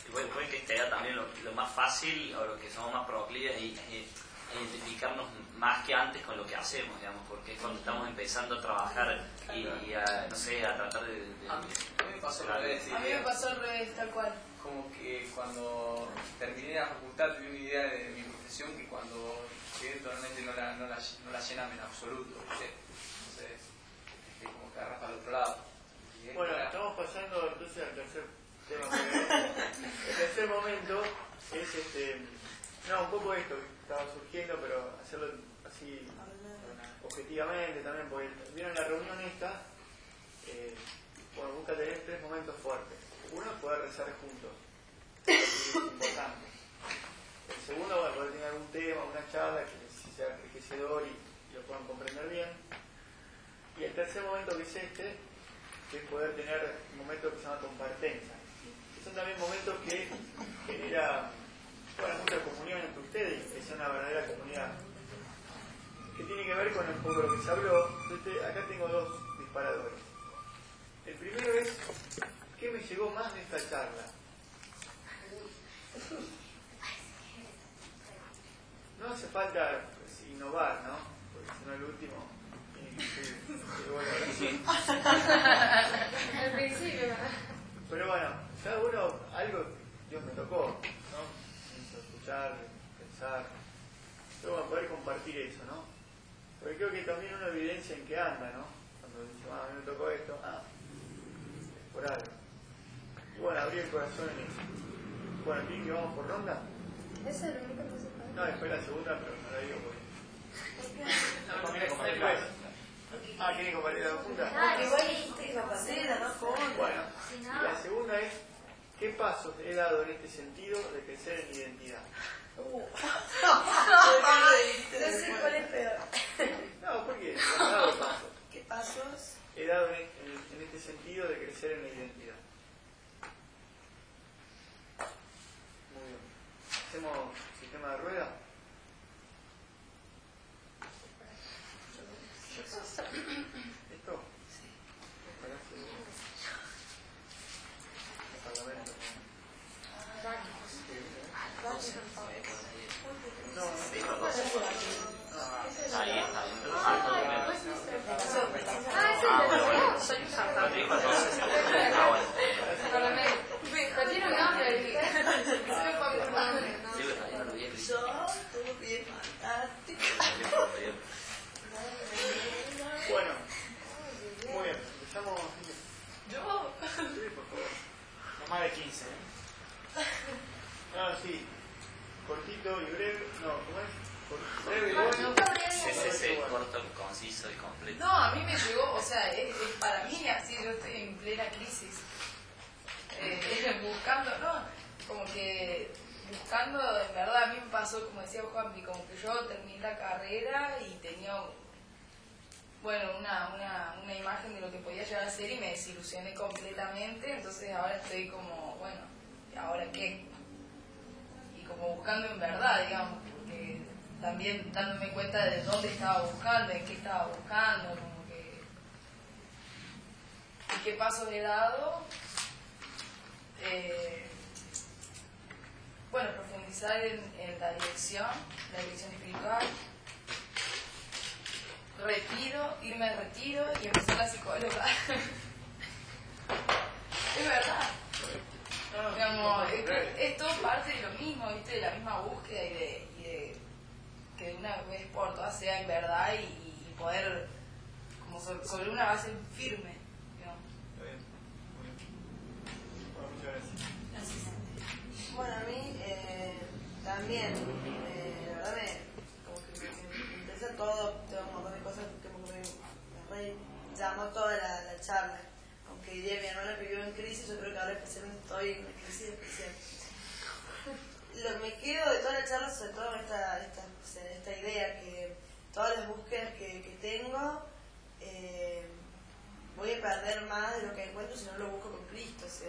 puede, puede que esta era también lo, lo más fácil o lo que somos más proclives y, y identificarnos más que antes con lo que hacemos, digamos, porque es cuando estamos empezando a trabajar y, y a, no sé, a tratar de... de a, mí, a mí me pasó al revés. A mí me pasó al revés, tal cual. Como que cuando terminé la facultad tuve una idea de mi profesión que cuando eventualmente no la, no la, no la llenan en absoluto, ¿viste? Entonces, este, como que agarras para el otro lado. Y bueno, para... estamos pasando entonces al tercer tema. El tercer momento es este, no, un poco esto que estaba surgiendo, pero hacerlo así objetivamente también, porque vieron la reunión esta, eh, bueno, busca tener tres momentos fuertes. Uno es poder rezar juntos, es importante. El segundo, bueno, poder tener algún tema, una charla que sea enriquecedor y, y lo puedan comprender bien. Y el tercer momento, que es este, que es poder tener un momento que se llama compartencia, que son también momentos que genera, bueno, mucha comunión entre ustedes, que sea una verdadera comunidad, que tiene que ver con un poco lo que se habló. Entonces, acá tengo dos disparadores. El primero es, ¿qué me llegó más de esta charla? No hace falta pues, innovar, ¿no? Porque si no el último tiene que ser igual ahora sí. Al principio, ¿verdad? Pero bueno, cada uno, algo Dios me tocó, ¿no? Me hizo escuchar, pensar. Pero bueno, poder compartir eso, ¿no? Porque creo que también uno evidencia en qué anda, ¿no? Cuando dice, ah, a mí me tocó esto, ah, es por algo. Y bueno, abrir el corazón en eso. Bueno, ¿quieren que vamos por ronda? Eso es lo único que se puede. No, después la segunda, pero no la digo porque... No, conviene compartir Después. la- Ah, ¿quieren compartir las dos juntas? Ah, igual dijiste que la pasera, ¿no? ¿Cómo? Bueno, y la segunda es, ¿qué pasos he dado en este sentido de crecer en identidad? Uh. No sé cuál es peor. No, porque he dado pasos. ¿Qué pasos? He dado en, en, en este sentido de crecer en la identidad. Muy bien. ¿Hacemos sistema de rueda? ¿Listo? Sí. Parlamento. No, no. Está ahí, está ahí. Ah, ese es el Lo dijo entonces. Ah, bueno. Pero tiene un nombre. Se me fue mi nombre. Sí, pero ahí no lo vi. Yo estuve bien fantástico. Bueno, muy bien, empezamos. Yo. Sí, por favor. No más de quince, ¿eh? No, sí, cortito y breve. No, ¿cómo es? Cor- Breve y bueno. Sí, sí, sí, corto, conciso y completo. No, a mí me llegó, o sea, es, es para mí así, yo estoy en plena crisis. Eh, buscando, ¿no? Como que buscando, en verdad, a mí me pasó, como decía Juanpi, como que yo terminé la carrera y tenía, bueno, una, una, una imagen de lo que podía llegar a ser y me desilusioné completamente, entonces ahora estoy como, bueno, ¿ahora qué? Y como buscando en verdad, digamos, porque también dándome cuenta de dónde estaba buscando, en qué estaba buscando, como que... ¿Y qué pasos he dado? Eh, bueno, profundizar en, en la dirección, la dirección espiritual. Retiro, irme al retiro y empezar la psicóloga. Es verdad. No, Digamos, no, es, breve. que es todo parte de lo mismo, ¿viste? De la misma búsqueda y de, y de que de una vez por todas sea en verdad y, y poder, como sobre, sobre una base firme, digamos. Está bien, muy bien. Bueno, muchas gracias. Bueno, a mí eh, también, eh, la verdad me, como que me, me interesa todo, tengo un montón de cosas que como que me, me re llamó toda la, la charla. Aunque diría mi hermana que vivió en crisis, yo creo que ahora especialmente estoy en una crisis especial. Lo, me quedo de toda la charla sobre todo esta, esta, o sea, esta idea que todas las búsquedas que, que tengo eh, voy a perder más de lo que encuentro si no lo busco con Cristo, o sea,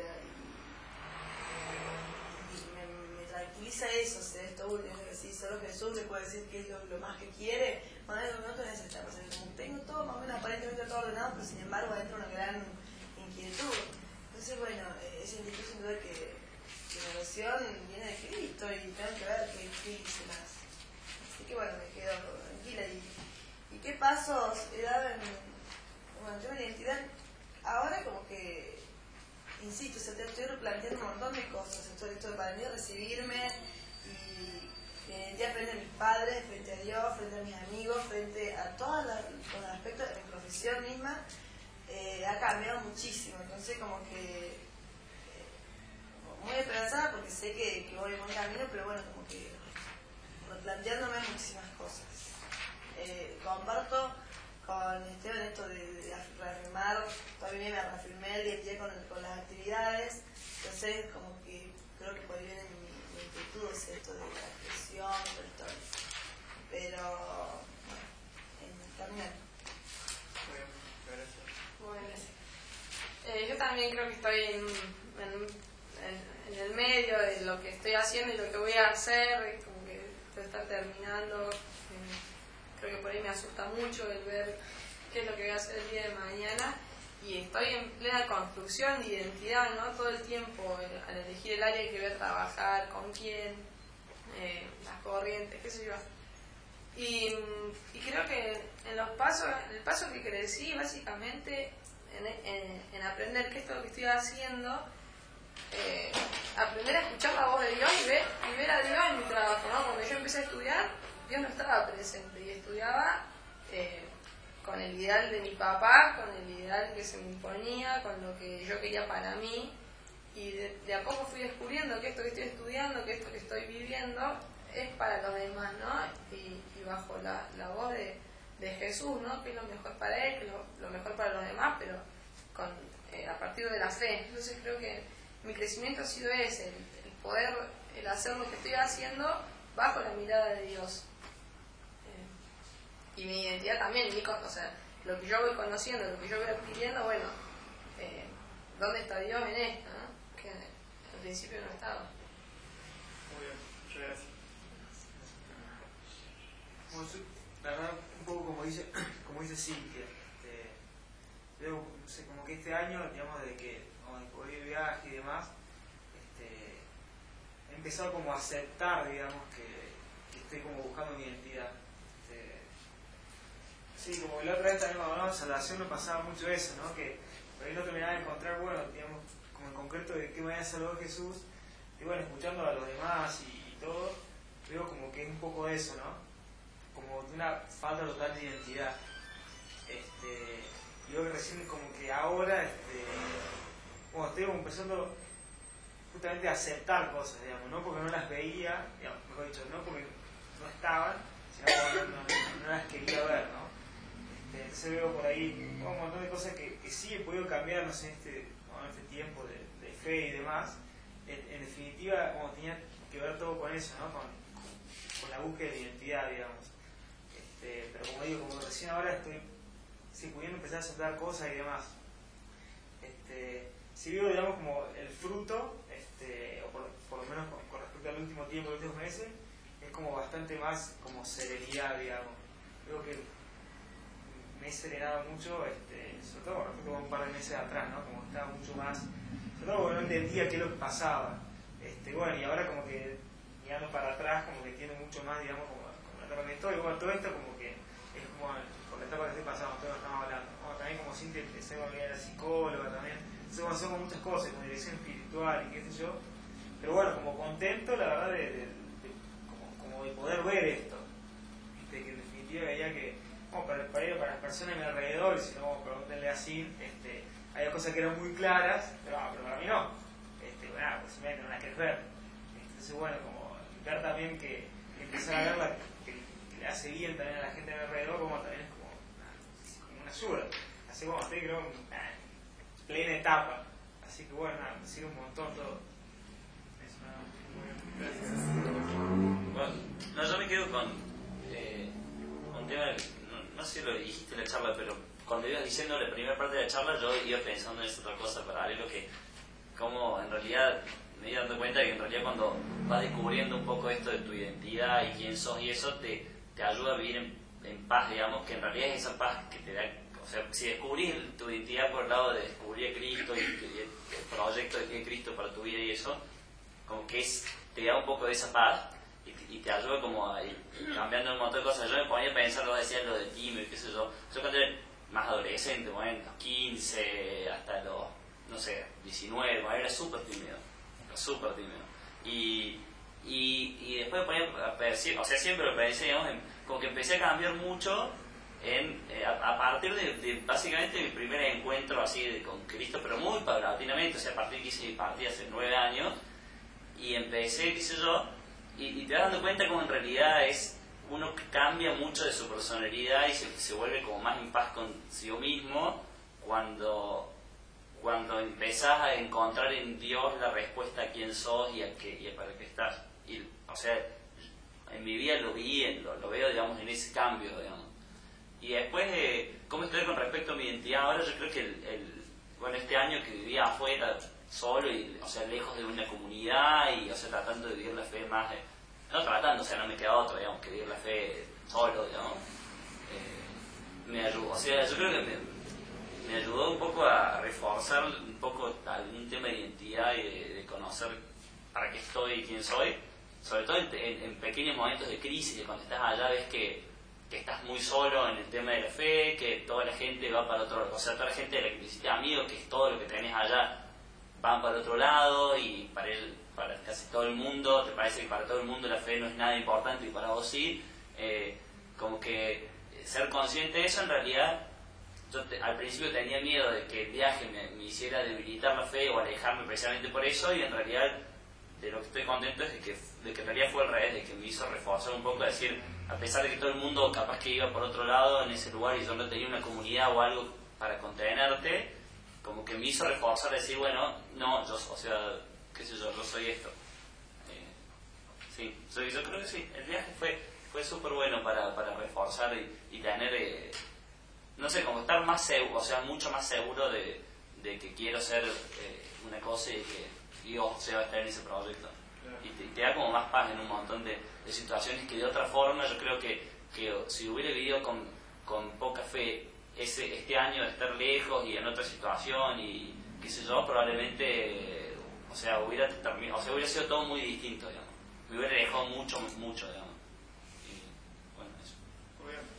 y, y me, me tranquiliza eso, o sea, esto último, que sí, solo Jesús le puede decir qué es lo, lo más que quiere, bueno, no tenés esta cosa, como tengo todo más o menos aparentemente todo ordenado, pero sin embargo adentro una gran inquietud. Entonces, bueno, es indiscutible sin duda que, que mi oración viene de Cristo y tengo que ver qué, qué hice más. Así que bueno, me quedo tranquila. ¿Y, y qué pasos he dado en, bueno, en tema de identidad? Ahora como que, insisto, o sea, te estoy replanteando un montón de cosas. Esto, esto para mí recibirme y mi identidad frente a mis padres, frente a Dios, frente a mis amigos, frente a todos los aspectos de mi profesión misma, eh, ha cambiado muchísimo. Entonces como que eh, muy esperanzada porque sé que, que voy en buen camino, pero bueno, como que replanteándome muchísimas cosas. Eh, comparto con Esteban esto de, de reafirmar, todavía me reafirmé el día con, con las actividades, entonces como que creo que por ahí viene mi, mi inquietud, es esto de la expresión, todo esto, pero bueno, en caminar. Bueno, eh, yo también creo que estoy en, en, en, en el medio de lo que estoy haciendo y lo que voy a hacer, como que esto está terminando. Eh, creo que por ahí me asusta mucho el ver qué es lo que voy a hacer el día de mañana, y estoy en plena construcción de identidad, ¿no? Todo el tiempo, el, al elegir el área que voy a trabajar, con quién, eh, las corrientes, qué sé yo. Y, y creo que en los pasos, el paso que crecí básicamente en, en, en aprender qué es lo que estoy haciendo, eh, aprender a escuchar la voz de Dios y ver, y ver a Dios en mi trabajo, ¿no? Cuando yo empecé a estudiar, Dios no estaba presente y estudiaba eh, con el ideal de mi papá, con el ideal que se me imponía, con lo que yo quería para mí, y de, de a poco fui descubriendo que esto que estoy estudiando, que esto que estoy viviendo es para los demás, ¿no? Y, y bajo la, la voz de, de Jesús, ¿no? Que es lo mejor para él, que es lo, lo mejor para los demás, pero con, eh, a partir de la fe. Entonces creo que mi crecimiento ha sido ese, el, el poder, el hacer lo que estoy haciendo bajo la mirada de Dios. Y mi identidad también, mi, o sea, lo que yo voy conociendo, lo que yo voy adquiriendo, bueno, eh, ¿dónde está Dios en esto? ¿No? Que al principio no estaba. Muy bien, muchas gracias. Bueno, yo, la verdad, un poco como dice, como dice Cintia, este, veo, no sé, como que este año, digamos, de que como descubrí el viaje y demás, este, he empezado como a aceptar, digamos, que, que estoy como buscando mi identidad. Sí, como la otra vez también cuando hablamos de salvación me pasaba mucho eso, ¿no? Que por ahí no terminaba de encontrar, bueno, digamos, como en concreto de qué me había salvado Jesús, y bueno, escuchando a los demás y, y todo, veo como que es un poco de eso, ¿no? Como de una falta total de identidad. Este, y yo que recién como que ahora, este, bueno, estoy como empezando justamente a aceptar cosas, digamos, no porque no las veía, digamos, mejor dicho, no porque no estaban, sino porque no, no, no las quería ver, ¿no? Entonces veo por ahí un montón de cosas que, que sí he podido cambiar, no sé, en este, ¿no? en este tiempo de, de fe y demás. En, en definitiva, como tenía que ver todo con eso, ¿no? Con, con la búsqueda de identidad, digamos. Este, pero como digo, como recién ahora estoy sí, pudiendo empezar a aceptar cosas y demás. Este, si veo, digamos, como el fruto, este, o por, por lo menos con, con respecto al último tiempo, los últimos meses, es como bastante más como serenidad, digamos. Veo que me he serenado mucho, este, sobre todo con respecto a un par de meses atrás, ¿no? Como estaba mucho más, sobre todo porque no entendía qué es lo que pasaba. Este, bueno, y ahora como que mirando para atrás, como que entiendo mucho más, digamos, como, como la etapa que estoy. Bueno, todo esto como que es como por la etapa que estoy pasando, todo lo que estamos hablando. Bueno, también como Cintia empecé a ir a la psicóloga también. Entonces bueno, son como muchas cosas, como dirección espiritual y qué sé yo. Pero bueno, como contento, la verdad, de, de, de, como, como de poder ver esto. Este, que en definitiva veía que Bueno, para, para, para las personas a mi alrededor, y si no, pregúntenle así, este, había cosas que eran muy claras, pero, ah, pero para mí no. Este, bueno, pues simplemente no las querés ver. Entonces, bueno, como ver también que, que empezar a ver la, que, que le hace bien también a la gente a mi alrededor, como también es como, como una ayuda. Así como estoy, creo, en plena etapa. Así que bueno, nada, me sirve un montón todo. Eso, nada, muy bien. Gracias. Bueno, no, yo me quedo con eh, un tema. No sé si lo dijiste en la charla, pero cuando ibas diciendo la primera parte de la charla, yo iba pensando en esa otra cosa paralelo, que como en realidad me iba dando cuenta que en realidad cuando vas descubriendo un poco esto de tu identidad y quién sos y eso, te, te ayuda a vivir en, en paz, digamos, que en realidad es esa paz que te da. O sea, si descubrís tu identidad por el lado de descubrir a Cristo y, y el proyecto de Cristo para tu vida y eso, como que es, te da un poco de esa paz y te, y te ayuda como a ir cambiando un montón de cosas. Yo me ponía a pensar, lo decía, lo de tímido y qué sé yo. Yo cuando era más adolescente, bueno, los quince hasta los, no sé, diecinueve, bueno, era súper tímido, súper tímido. Y, y, y después me ponía a percibir, o sea, siempre lo pensé, digamos, en, como que empecé a cambiar mucho en, eh, a, a partir de, de básicamente mi primer encuentro así de, con Cristo, pero muy paulatinamente, o sea, a partir que hice mi partida hace nueve años, y empecé, qué sé yo, y, y te vas dando cuenta como en realidad es uno que cambia mucho de su personalidad y se, se vuelve como más en paz consigo mismo cuando, cuando empezás a encontrar en Dios la respuesta a quién sos y a, qué, y a para qué estás. Y, o sea, en mi vida lo vi, lo, lo veo, digamos, en ese cambio, digamos. Y después, eh, ¿cómo estoy con respecto a mi identidad? Ahora yo creo que, el, el, bueno, este año que vivía afuera, solo, y, o sea, lejos de una comunidad y, o sea, tratando de vivir la fe más... Eh, no tratando, o sea, no me queda otro, digamos, que vivir la fe solo, digamos. Eh, me ayudó, o sea, yo creo que me, me ayudó un poco a reforzar un poco algún tema de identidad y de, de conocer para qué estoy y quién soy, sobre todo en, en, en pequeños momentos de crisis, cuando estás allá ves que, que estás muy solo en el tema de la fe, que toda la gente va para otro lado, o sea, toda la gente de la que necesitas amigos, que es todo lo que tenés allá, van para otro lado y para él, para casi todo el mundo, te parece que para todo el mundo la fe no es nada importante y para vos sí, eh, como que ser consciente de eso en realidad, yo te, al principio tenía miedo de que el viaje me, me hiciera debilitar la fe o alejarme precisamente por eso, y en realidad de lo que estoy contento es de que, de que en realidad fue al revés, de que me hizo reforzar un poco, decir, a pesar de que todo el mundo capaz que iba por otro lado en ese lugar y yo no tenía una comunidad o algo para contenerte, como que me hizo reforzar, decir, bueno, no, yo, o sea, qué sé yo, yo soy esto. Eh, sí, soy, yo creo que sí, el viaje fue, fue súper bueno para, para reforzar y, y tener, eh, no sé, como estar más seguro, o sea, mucho más seguro de, de que quiero ser eh, una cosa y que Dios, o sea, va a estar en ese proyecto. Y te, te da como más paz en un montón de, de situaciones que de otra forma yo creo que, que si hubiera vivido con, con poca fe ese, este año de estar lejos y en otra situación y qué sé yo, probablemente, o sea, hubiera terminado, o sea, hubiera sido todo muy distinto, digamos. Me hubiera dejado mucho, mucho, digamos. Y bueno, eso. Muy bien.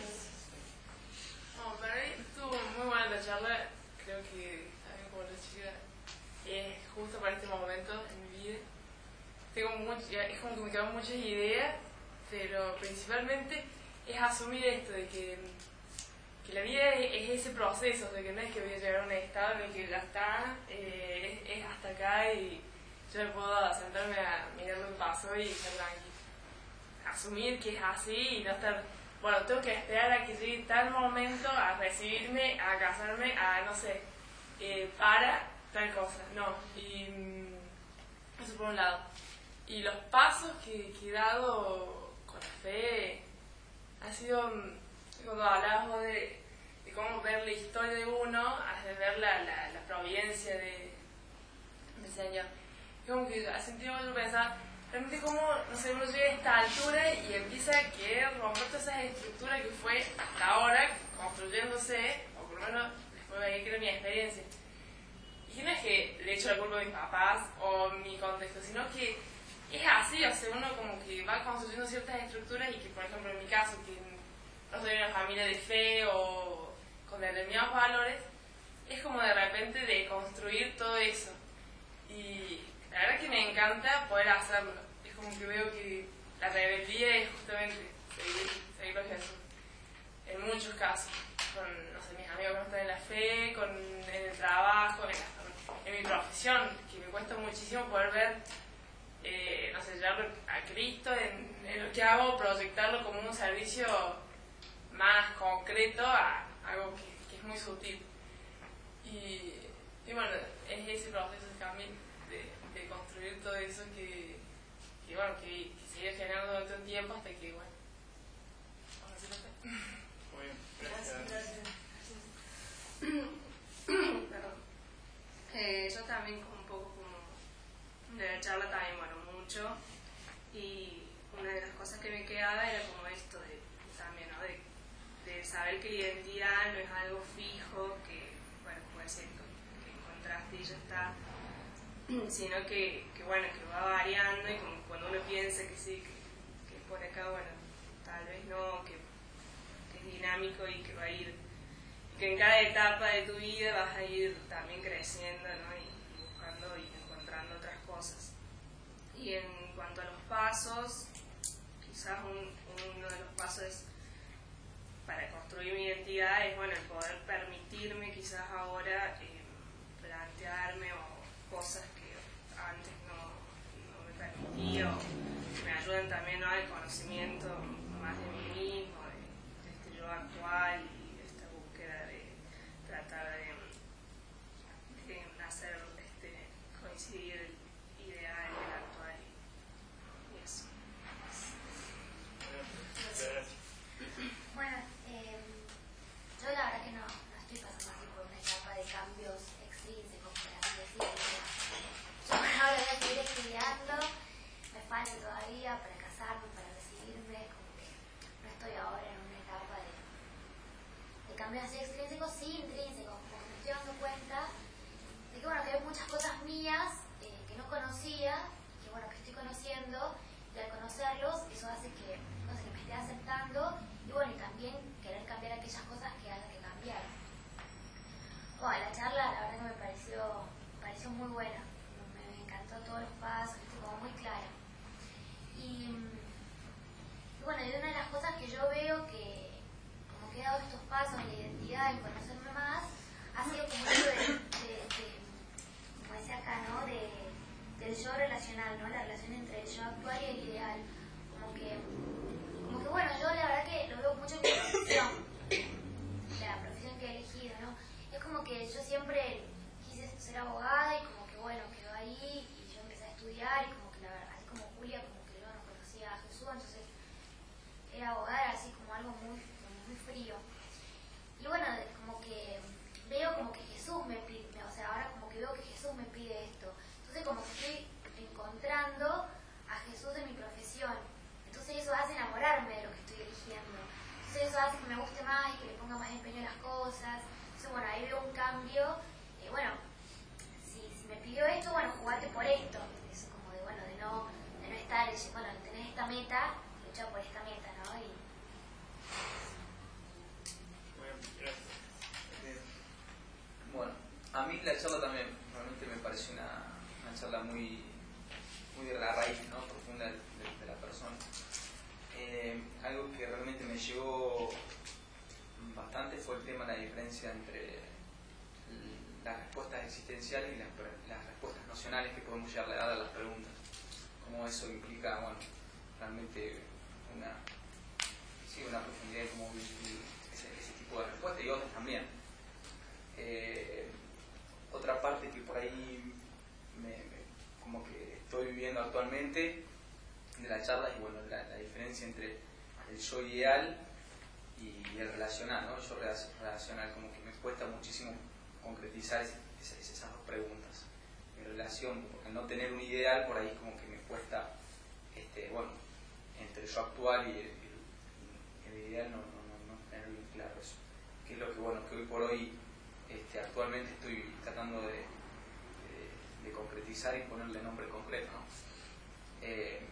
No, para mí estuvo muy buena la charla, creo que también como la chica es justo para este momento en mi vida. Tengo mucho, es como que me quedan muchas ideas, pero principalmente es asumir esto de que que la vida es, es ese proceso, de que no es que voy a llegar a un estado en el que ya está, eh, es, es hasta acá y yo no puedo sentarme a mirar lo que pasó y estar tranquilo. Asumir que es así y no estar, bueno, tengo que esperar a que llegue tal momento a recibirme, a casarme, a no sé, eh, para tal cosa, no. Y mm, eso por un lado. Y los pasos que, que he dado con la fe ha sido... Mm, cuando hablamos de, de cómo ver la historia de uno, de ver la, la, la providencia de, del Señor. Es como que hace un tiempo yo pensaba, realmente cómo, no sé, uno llega a esta altura y empieza a querer romper todas esas estructuras que fue hasta ahora construyéndose, o por lo menos después de ahí creo mi experiencia. Y no es que le echo la culpa a mis papás o mi contexto, sino que es así, o sea, uno como que va construyendo ciertas estructuras y que, por ejemplo, en mi caso, que no soy una familia de fe o con determinados valores, es como de repente de construir todo eso. Y la verdad que me encanta poder hacerlo. Es como que veo que la rebeldía es justamente seguir, seguir a Jesús. En muchos casos. Con, no sé, mis amigos que no están en la fe, con, en el trabajo, en, en mi profesión, que me cuesta muchísimo poder ver, eh, no sé, llevarlo a Cristo en, en lo que hago, proyectarlo como un servicio más concreto a algo que, que es muy sutil. Y, y bueno, es ese proceso también de, de construir todo eso que, que bueno, que, que sigue generando durante un tiempo hasta que, bueno, vamos a hacerlo. Muy bien, gracias. Perdón. Eh, yo también un poco como de la charla también, bueno, mucho, y una de las cosas que me quedaba era como esto de también, ¿no? De, de saber que la identidad no es algo fijo, que, bueno, puede ser que encontraste y ya está, sino que, que bueno, que va variando y como cuando uno piensa que sí, que, que es por acá, bueno, tal vez no, que, que es dinámico y que va a ir, y que en cada etapa de tu vida vas a ir también creciendo, ¿no? Y, y buscando y encontrando otras cosas. Y en cuanto a los pasos, quizás un, uno de los pasos para construir mi identidad es, bueno, el poder permitirme quizás ahora eh, plantearme o cosas que antes no, no me permitía, o que me ayudan también, ¿no?, al conocimiento más de mí mismo, de, de este yo actual y de esta búsqueda de tratar de, de hacer este, coincidir el ideal y el actual y, y eso. Bueno, eh, yo la verdad que no, no estoy pasando así por una etapa de cambios extrínsecos, por así decirlo. Yo ahora voy a seguir estudiando, me falta todavía para casarme, para recibirme, como que no estoy ahora en una etapa de, de cambios así extrínsecos, sí intrínsecos, como me estoy dando cuenta de que, bueno, que hay muchas cosas mías eh, que no conocía, que bueno, que estoy conociendo, y al conocerlos eso hace que, no sé, que me esté aceptando, y bueno, y también querer cambiar aquellas cosas que haya que cambiar. Bueno, la charla la verdad que me pareció, me pareció muy buena, me, me encantó todos los pasos, estuvo como muy clara. Y, y bueno, y una de las cosas que yo veo que, como que he dado estos pasos en la identidad, en conocerme más, ha sido como esto de, de, de como decía acá, ¿no?, de, del yo relacional, ¿no?, la relación entre el yo actual y el ideal. Como que Como que bueno, yo la verdad que lo veo mucho en mi profesión, la profesión que he elegido, ¿no? Es como que yo siempre quise ser abogada y como que bueno, quedó ahí y yo empecé a estudiar y como que la verdad, así como Julia, como que yo no conocía a Jesús, entonces era abogada, era así como algo muy, como muy frío. Y bueno, como que veo como que Jesús me pide, o sea, ahora como que veo que Jesús me pide esto. Entonces como que estoy encontrando a Jesús en mi profesión. Entonces eso hace enamorarme de lo que estoy eligiendo. Entonces eso hace que me guste más y que le ponga más empeño en las cosas. Entonces bueno, ahí veo un cambio. Eh, bueno, si, si me pidió esto, bueno, jugate por esto. Eso como de, bueno, de no, de no estar, bueno, tenés esta meta, lucha por esta meta, ¿no? Y... Bueno, a mí la charla también realmente me pareció una, una charla muy, muy de la raíz, ¿no?, profunda de, de, de la persona. Eh, algo que realmente me llegó bastante fue el tema de la diferencia entre las respuestas existenciales y las, las respuestas nocionales que podemos llegar a dar a las preguntas. Cómo eso implica, bueno, realmente una, sí, una profundidad en cómo vivir ese, ese tipo de respuestas y otras también. Eh, otra parte que por ahí me, me, como que estoy viviendo actualmente de la charla es, bueno, la, la diferencia entre el yo ideal y el relacional, ¿no? El yo relacional, como que me cuesta muchísimo concretizar ese, esas, esas dos preguntas. Mi relación, porque al no tener un ideal, por ahí es como que me cuesta, este, bueno, entre el yo actual y el, el, el ideal no, no, no, no tener bien claro eso. Que es lo que, bueno, que hoy por hoy este, actualmente estoy tratando de, de, de concretizar y ponerle nombre concreto, ¿no? Eh,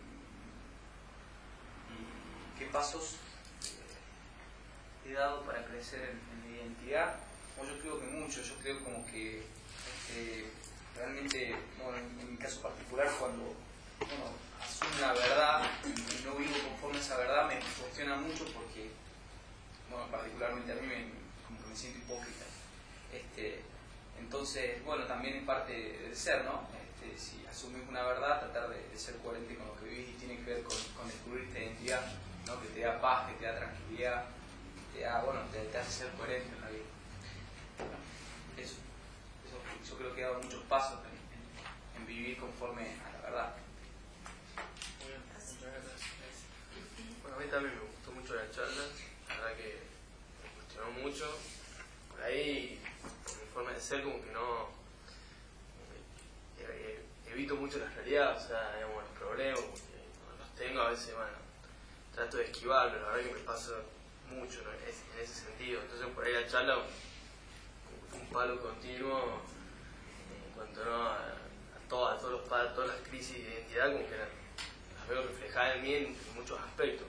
¿Qué pasos eh, he dado para crecer en, en mi identidad? Bueno, yo creo que mucho, yo creo como que este, realmente, bueno, en, en mi caso particular, cuando bueno, asumo una verdad y no vivo conforme a esa verdad, me cuestiona mucho porque, bueno, particularmente a mí me, como que me siento hipócrita. Este, entonces, bueno, también es parte del ser, ¿no? Este, si asumís una verdad, tratar de, de ser coherente con lo que vivís y tiene que ver con, con descubrir esta identidad, ¿no?, que te da paz, que te da tranquilidad, te da, bueno, te, te hace ser coherente en la vida. Bueno, eso, eso, yo creo que he dado muchos pasos en, en, en vivir conforme a la verdad. Muy bien, muchas gracias. Bueno, a mí también me gustó mucho la charla, la verdad que me cuestionó mucho. Por ahí, por mi forma de ser, como que no evito mucho la realidad, o sea, digamos, los problemas, porque cuando los tengo a veces, bueno, trato de esquivarlo, la verdad que me pasa mucho, ¿no?, en ese sentido. Entonces por ahí la charla, un palo continuo en cuanto, ¿no?, a, a todas, todos los padres, todas las crisis de identidad como que eran, las veo reflejadas en mí en, en muchos aspectos.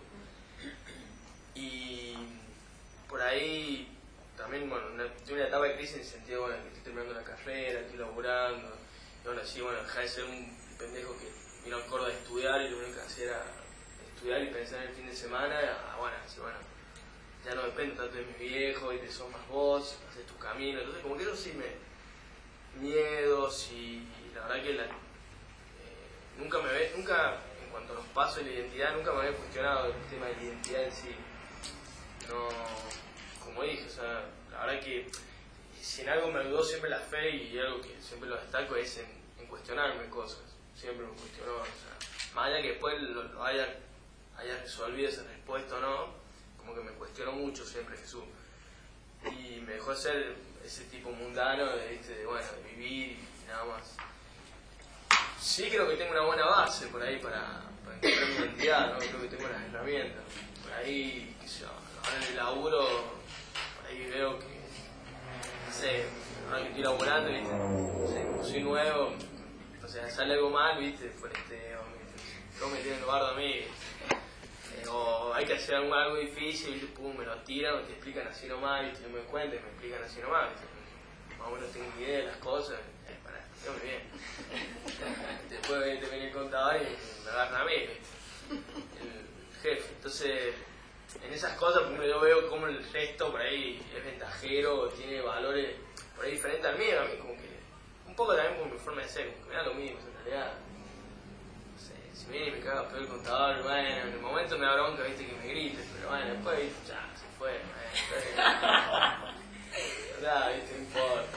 Y por ahí también, bueno, una, tuve una etapa de crisis en el sentido, bueno, que estoy terminando la carrera, estoy laburando, y bueno, así, bueno, dejé de ser un pendejo que vino a Córdoba a estudiar y lo único que hacía era estudiar y pensar en el fin de semana, a, bueno, así, bueno, ya no dependo tanto de mis viejos y te sos más vos, haces tu camino, entonces como que eso sí me... miedos y, y la verdad que la, eh, nunca me ve, nunca, en cuanto a los pasos de la identidad, nunca me había cuestionado el tema de la identidad en sí. No, como dije, o sea, la verdad que si en algo me ayudó siempre la fe y algo que siempre lo destaco es en, en cuestionarme cosas, siempre me cuestionó, o sea, más allá que después lo, lo haya, haya resolvido esa respuesta o no, como que me cuestionó mucho siempre Jesús y me dejó ser ese tipo mundano de, ¿viste? de, bueno, de vivir y nada más. Sí creo que tengo una buena base por ahí para, para encontrar mi identidad, ¿no? Creo que tengo las herramientas. Por ahí, qué sé yo, ahora en el laburo, por ahí veo que, no sé, ahora que estoy laburando, ¿viste? No sé, como soy nuevo, o sea, sale algo mal, ¿viste? Por este, o me, todo me tienen bardo a mí, eh, o hay que hacer algo, algo difícil, ¿viste? Pum, me lo tiran, o te explican así nomás, ¿viste? Yo me cuento y me explican así nomás, ¿viste? Más o menos tengo una idea de las cosas, eh, para, explícame bien. Después te viene el contador y me agarran a mí, ¿viste? El jefe. Entonces, en esas cosas, primero yo veo cómo el resto por ahí es ventajero, tiene valores por ahí diferentes al mío, a mí como que, un poco también por mi forma de ser, como que me da lo mismo, en realidad. No sé, si me viene y me caga peor el contador, bueno, en el momento me da bronca, viste, que me grites, pero bueno, después, viste, ya, se fue, bueno, nada, viste, no importa.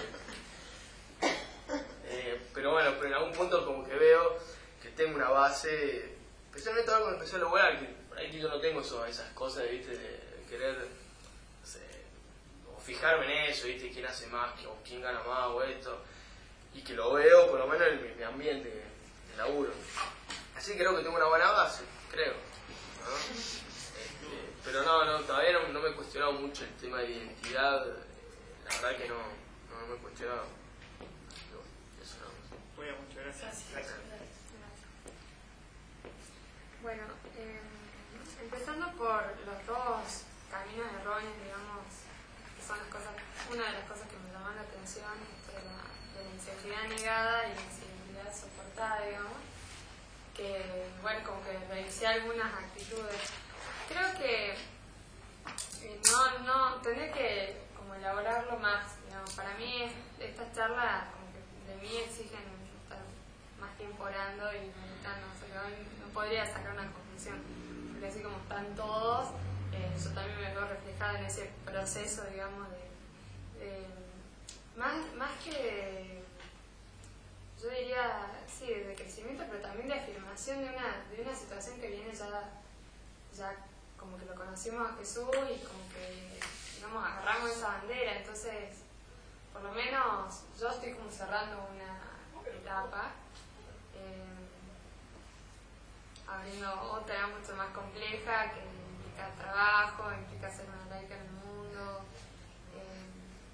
Eh, pero bueno, pero en algún punto como que veo que tengo una base, especialmente ahora cuando empecé a lograr, que por ahí que yo no tengo eso, esas cosas, viste, de, de querer, no sé, o fijarme en eso, viste, quién hace más, o quién gana más, o esto, y que lo veo por lo menos en mi, mi ambiente de laburo. Así que creo que tengo una buena base, creo, ¿no? Este, pero no, no, todavía no, no me he cuestionado mucho el tema de identidad, la verdad que no, no, no me he cuestionado. Eso no. Bueno, muchas gracias. Gracias. Bueno, eh, empezando por los dos caminos erróneos, digamos, que son las cosas, una de las cosas que me llaman la atención, esto de la, de la inseguridad negada y la inseguridad soportada, digamos, que, bueno, como que revisé algunas actitudes. Creo que eh, no, no, tendría que como elaborarlo más, digamos, para mí estas charlas como que de mí exigen estar más tiempo orando y meditando, o sea que hoy no podría sacar una conclusión, porque así como están todos, eh, yo también me veo reflejada en ese proceso, digamos, de, de más, más que, yo diría, sí, de crecimiento, pero también de afirmación de una, de una situación que viene ya, ya como que lo conocimos a Jesús y como que, digamos, agarramos esa bandera, entonces, por lo menos, yo estoy como cerrando una etapa, eh, abriendo otra mucho más compleja, que implica trabajo, implica ser una laica en el mundo. Eh,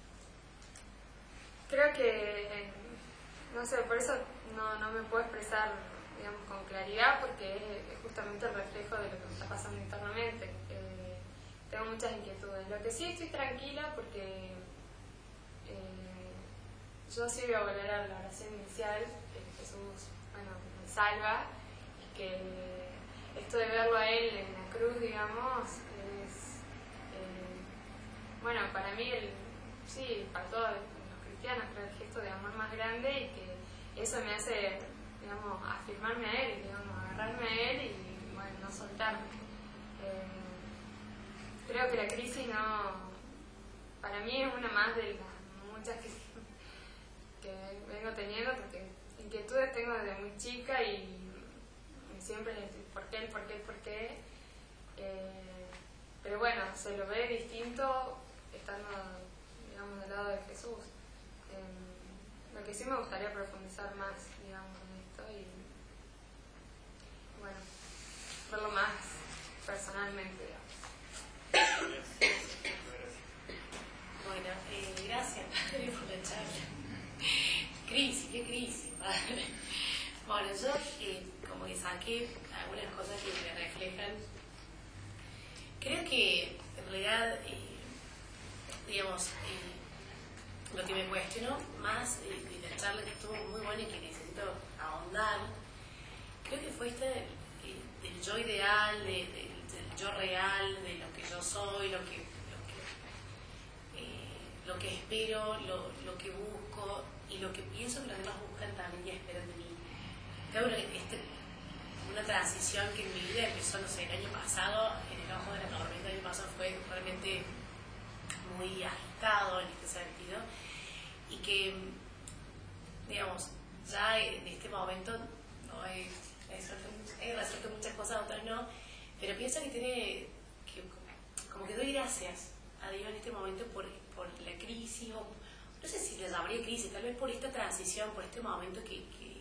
creo que, eh, no sé, por eso no, no me puedo expresar, digamos, con claridad, porque es, es justamente el reflejo de lo que me está pasando internamente. Eh, tengo muchas inquietudes. Lo que sí estoy tranquila porque eh, yo sí voy a volver a la oración inicial, que Jesús, bueno, me salva, y que esto de verlo a Él en la cruz, digamos, es, eh, bueno, para mí, el, sí, para todos los cristianos, creo el gesto de amor más grande, y que eso me hace, digamos, afirmarme a Él, digamos, agarrarme a Él y, bueno, no soltarme. Eh, creo que la crisis no, para mí es una más de las muchas que, que vengo teniendo, porque inquietudes tengo desde muy chica y, y siempre ¿por qué, por qué, por qué? Eh, pero bueno, se lo ve distinto estando, digamos, del lado de Jesús. Eh, lo que sí me gustaría profundizar más, digamos, en esto y, bueno, verlo más personalmente, digamos. Bueno, eh, gracias, Padre, por la charla. Crisis, qué crisis, Padre. saqué algunas cosas que me reflejan. Creo que en realidad, eh, digamos, eh, lo que me cuestionó más de, de la charla que estuvo muy buena y que necesito ahondar, creo que fue este del, del yo ideal, de, de, del yo real, de lo que yo soy, lo que, lo que, eh, lo que espero, lo, lo que busco y lo que pienso que los demás buscan también y esperan de mí. Creo que este, una transición que en mi vida empezó, no sé, el año pasado, en el ojo de la tormenta, el año pasado fue realmente muy agitado en este sentido y que, digamos, ya en este momento no he, he, resuelto, he resuelto muchas cosas, otras no, pero pienso que tiene, que, como que doy gracias a Dios en este momento por, por la crisis, o no sé si le llamaría crisis, tal vez por esta transición, por este momento que, que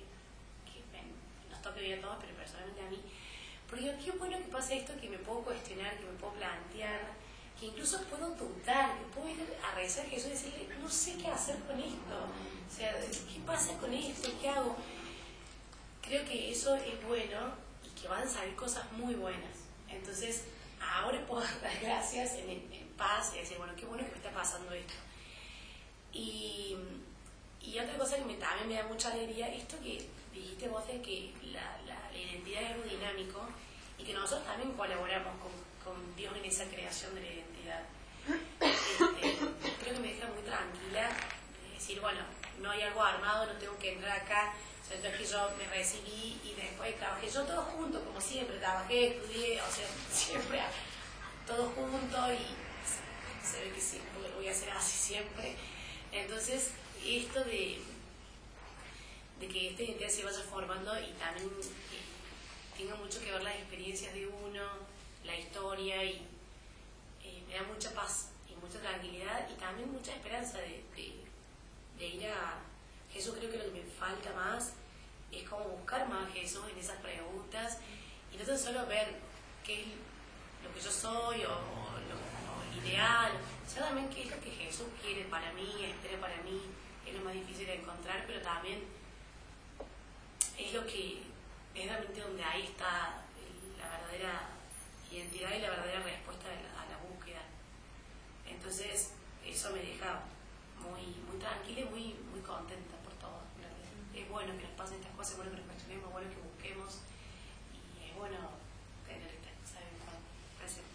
que vivir a todos, pero personalmente a mí, porque qué bueno que pase esto, que me puedo cuestionar, que me puedo plantear, que incluso puedo dudar, que puedo ir a rezar a Jesús y decirle, no sé qué hacer con esto, o sea, ¿qué pasa con esto? ¿Qué hago? Creo que eso es bueno y que van a salir cosas muy buenas. Entonces, ahora puedo dar gracias en, en paz y decir, bueno, qué bueno que me está pasando esto. Y, y otra cosa que me, también me da mucha alegría, esto que dijiste vos, de que la, la, la identidad es algo dinámico y que nosotros también colaboramos con, con Dios en esa creación de la identidad. Este, creo que me deja muy tranquila de decir, bueno, no hay algo armado, no tengo que entrar acá. O sea, entonces que yo me recibí y después trabajé yo todos juntos, como siempre, trabajé, estudié, o sea, siempre todos juntos y se ve que sí, voy a hacer así siempre. Entonces, esto de de que esta identidad se vaya formando y también eh, tenga mucho que ver las experiencias de uno, la historia, y eh, me da mucha paz y mucha tranquilidad y también mucha esperanza de, de, de ir a Jesús. Creo que lo que me falta más es como buscar más a Jesús en esas preguntas y no tan solo ver qué es lo que yo soy o, o lo, lo ideal, sino también qué es lo que Jesús quiere para mí, espera para mí. Es lo más difícil de encontrar, pero también es lo que es realmente donde ahí está la verdadera identidad y la verdadera respuesta a la, a la búsqueda. Entonces eso me deja muy, muy tranquila y muy, muy contenta por todo. Es bueno que nos pasen estas cosas, es bueno que nos cuestionemos, es bueno que busquemos y es bueno tener estas cosas en cuenta. Gracias.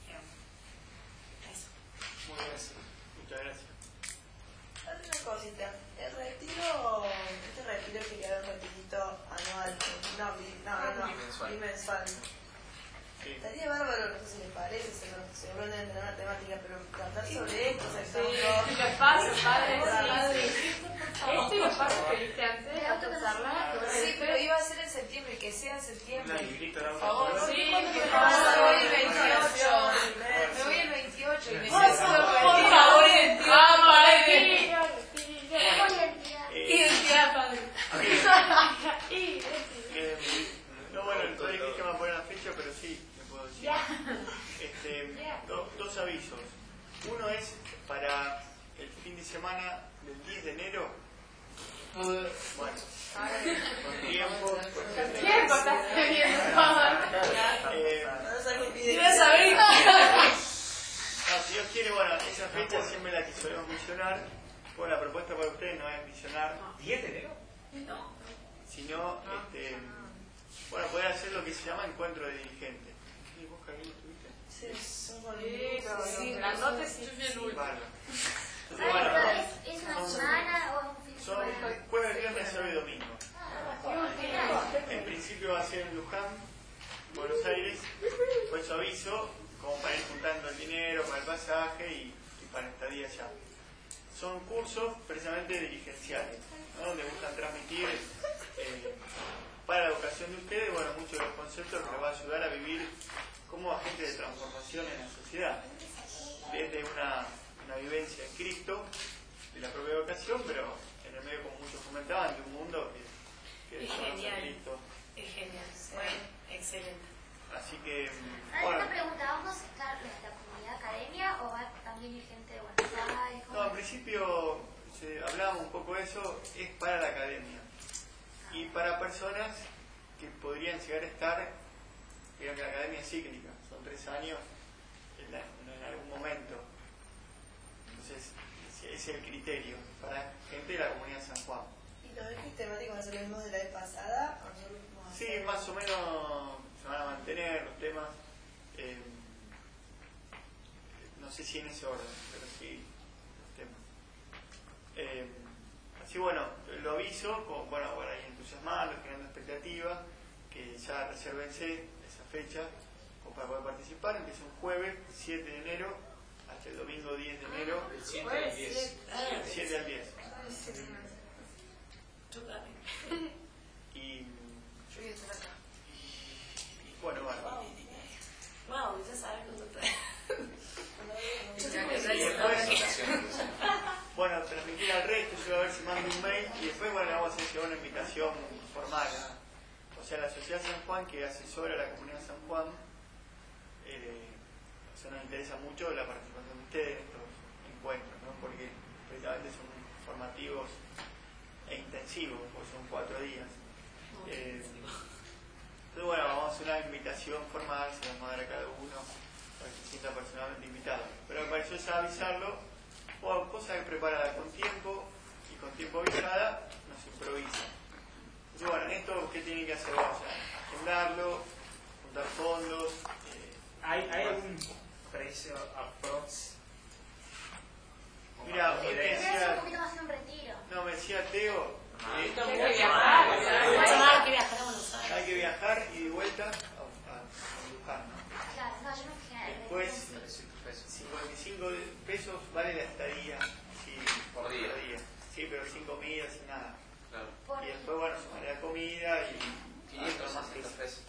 Eso. Muy gracias. Muchas gracias. Una cosita, el retiro, este retiro que queda un retirito anual, no, no, no, no, bimensual. bimensual. Sí. Estaría bárbaro, no sé si les parece, seguro deben tener una temática, pero tratar sobre esto, o sea, sí, y los pasos, padre, padre. Esto y los pasos que viste antes de autocharla. Sí, pero iba a ser en septiembre, que sea en septiembre. Por favor, sí, que que pasa, me voy el veintiocho. Me voy el veintiocho y necesito Por favor, identidad, padre. Identidad, padre. No, bueno, no dije que me va a poner la fecha, pero sí, me puedo decir. Este, do, dos avisos. Uno es para el fin de semana del diez de enero. Bueno, con tiempo. Con tiempo estás teniendo todo. Eh, ¿Quieres saber? No, si Dios quiere, bueno, esa fecha siempre la que solemos visionar. Bueno, la propuesta para ustedes no es visionar. ¿diez de enero? No. Sino, este, bueno, poder hacer lo que se llama encuentro de dirigentes. ¿Y vos, Carlos, tuviste? Sí, son bonitos. Sí, grandotes, sí. Vale. Bueno, ¿Es, ¿Es una semana o un fin de semana? Son jueves, viernes, sábado y domingo. En principio va a ser en Luján, Buenos Aires. Por eso aviso, como para ir juntando el dinero, para el pasaje y, y para estadía allá. Son cursos precisamente dirigenciales, ¿no? Donde buscan transmitir eh, para la educación de ustedes, bueno, muchos de los conceptos que les va a ayudar a vivir como agentes de transformación en la sociedad. Desde una, una vivencia en Cristo, de la propia vocación, pero en el medio, como muchos comentaban, de un mundo que, que es desconoce a genial. Cristo. Es genial. Bueno, excelente. Así que, ¿Hay bueno. una pregunta? ¿Vamos a estar en la comunidad academia o va a también ir gente de Buenos Aires? No, en principio se, hablábamos un poco de eso, es para la academia. Y para personas que podrían llegar a estar, digamos que la academia es cíclica, son tres años en, la, en algún momento. Entonces, ese es el criterio para gente de la comunidad de San Juan. ¿Y los ejes temáticos van a ser los mismos de la vez pasada? ¿O nosotros vamos a Sí, hacer? más o menos se van a mantener los temas. Eh, no sé si en ese orden, pero sí los temas. Eh, así bueno, lo aviso, con, bueno, bueno, ahí entusiasmando, generando expectativa, que ya resérvense esa fecha como para poder participar. Empieza un jueves siete de enero hasta el domingo diez de enero. Del siete al diez. Del siete al diez. Y, Yo voy a estar acá. y bueno, bueno. Wow, ya sabes cuándo está. Yo Y tengo que después, Bueno, transmitir al resto, yo voy a ver si mando un mail y después bueno, le vamos a hacer llegar una invitación formal. ¿No? O sea, la Sociedad San Juan, que asesora a la comunidad San Juan, eh, o sea, nos interesa mucho la participación de ustedes en estos encuentros, ¿no? Porque precisamente son formativos e intensivos, porque son cuatro días. Eh, entonces, bueno, vamos a hacer una invitación formal, se va a dar a cada uno para que se sienta personalmente invitado. Pero me pareció ya avisarlo, o cosa que preparada con tiempo y con tiempo avisada, nos improvisa. Entonces, bueno, en esto, ¿qué tienen que hacer? O sea, agendarlo, juntar fondos. Eh, ¿Hay, ¿Hay algún precio aprox? Mira, él me Pero es un decía, poquito más un retiro. no, me decía Teo, eh, Hay que viajar. Hay que viajar a Buenos Aires. hay que viajar y de vuelta a, a, a Luján, ¿no? Claro, no, yo me quedé. Después, cincuenta y cinco pesos vale la estadía, sí, Por día. Sí, pero sin comida, sin nada. Claro. Por- Y después, bueno, se maneja comida y quinientos, más seiscientos pesos.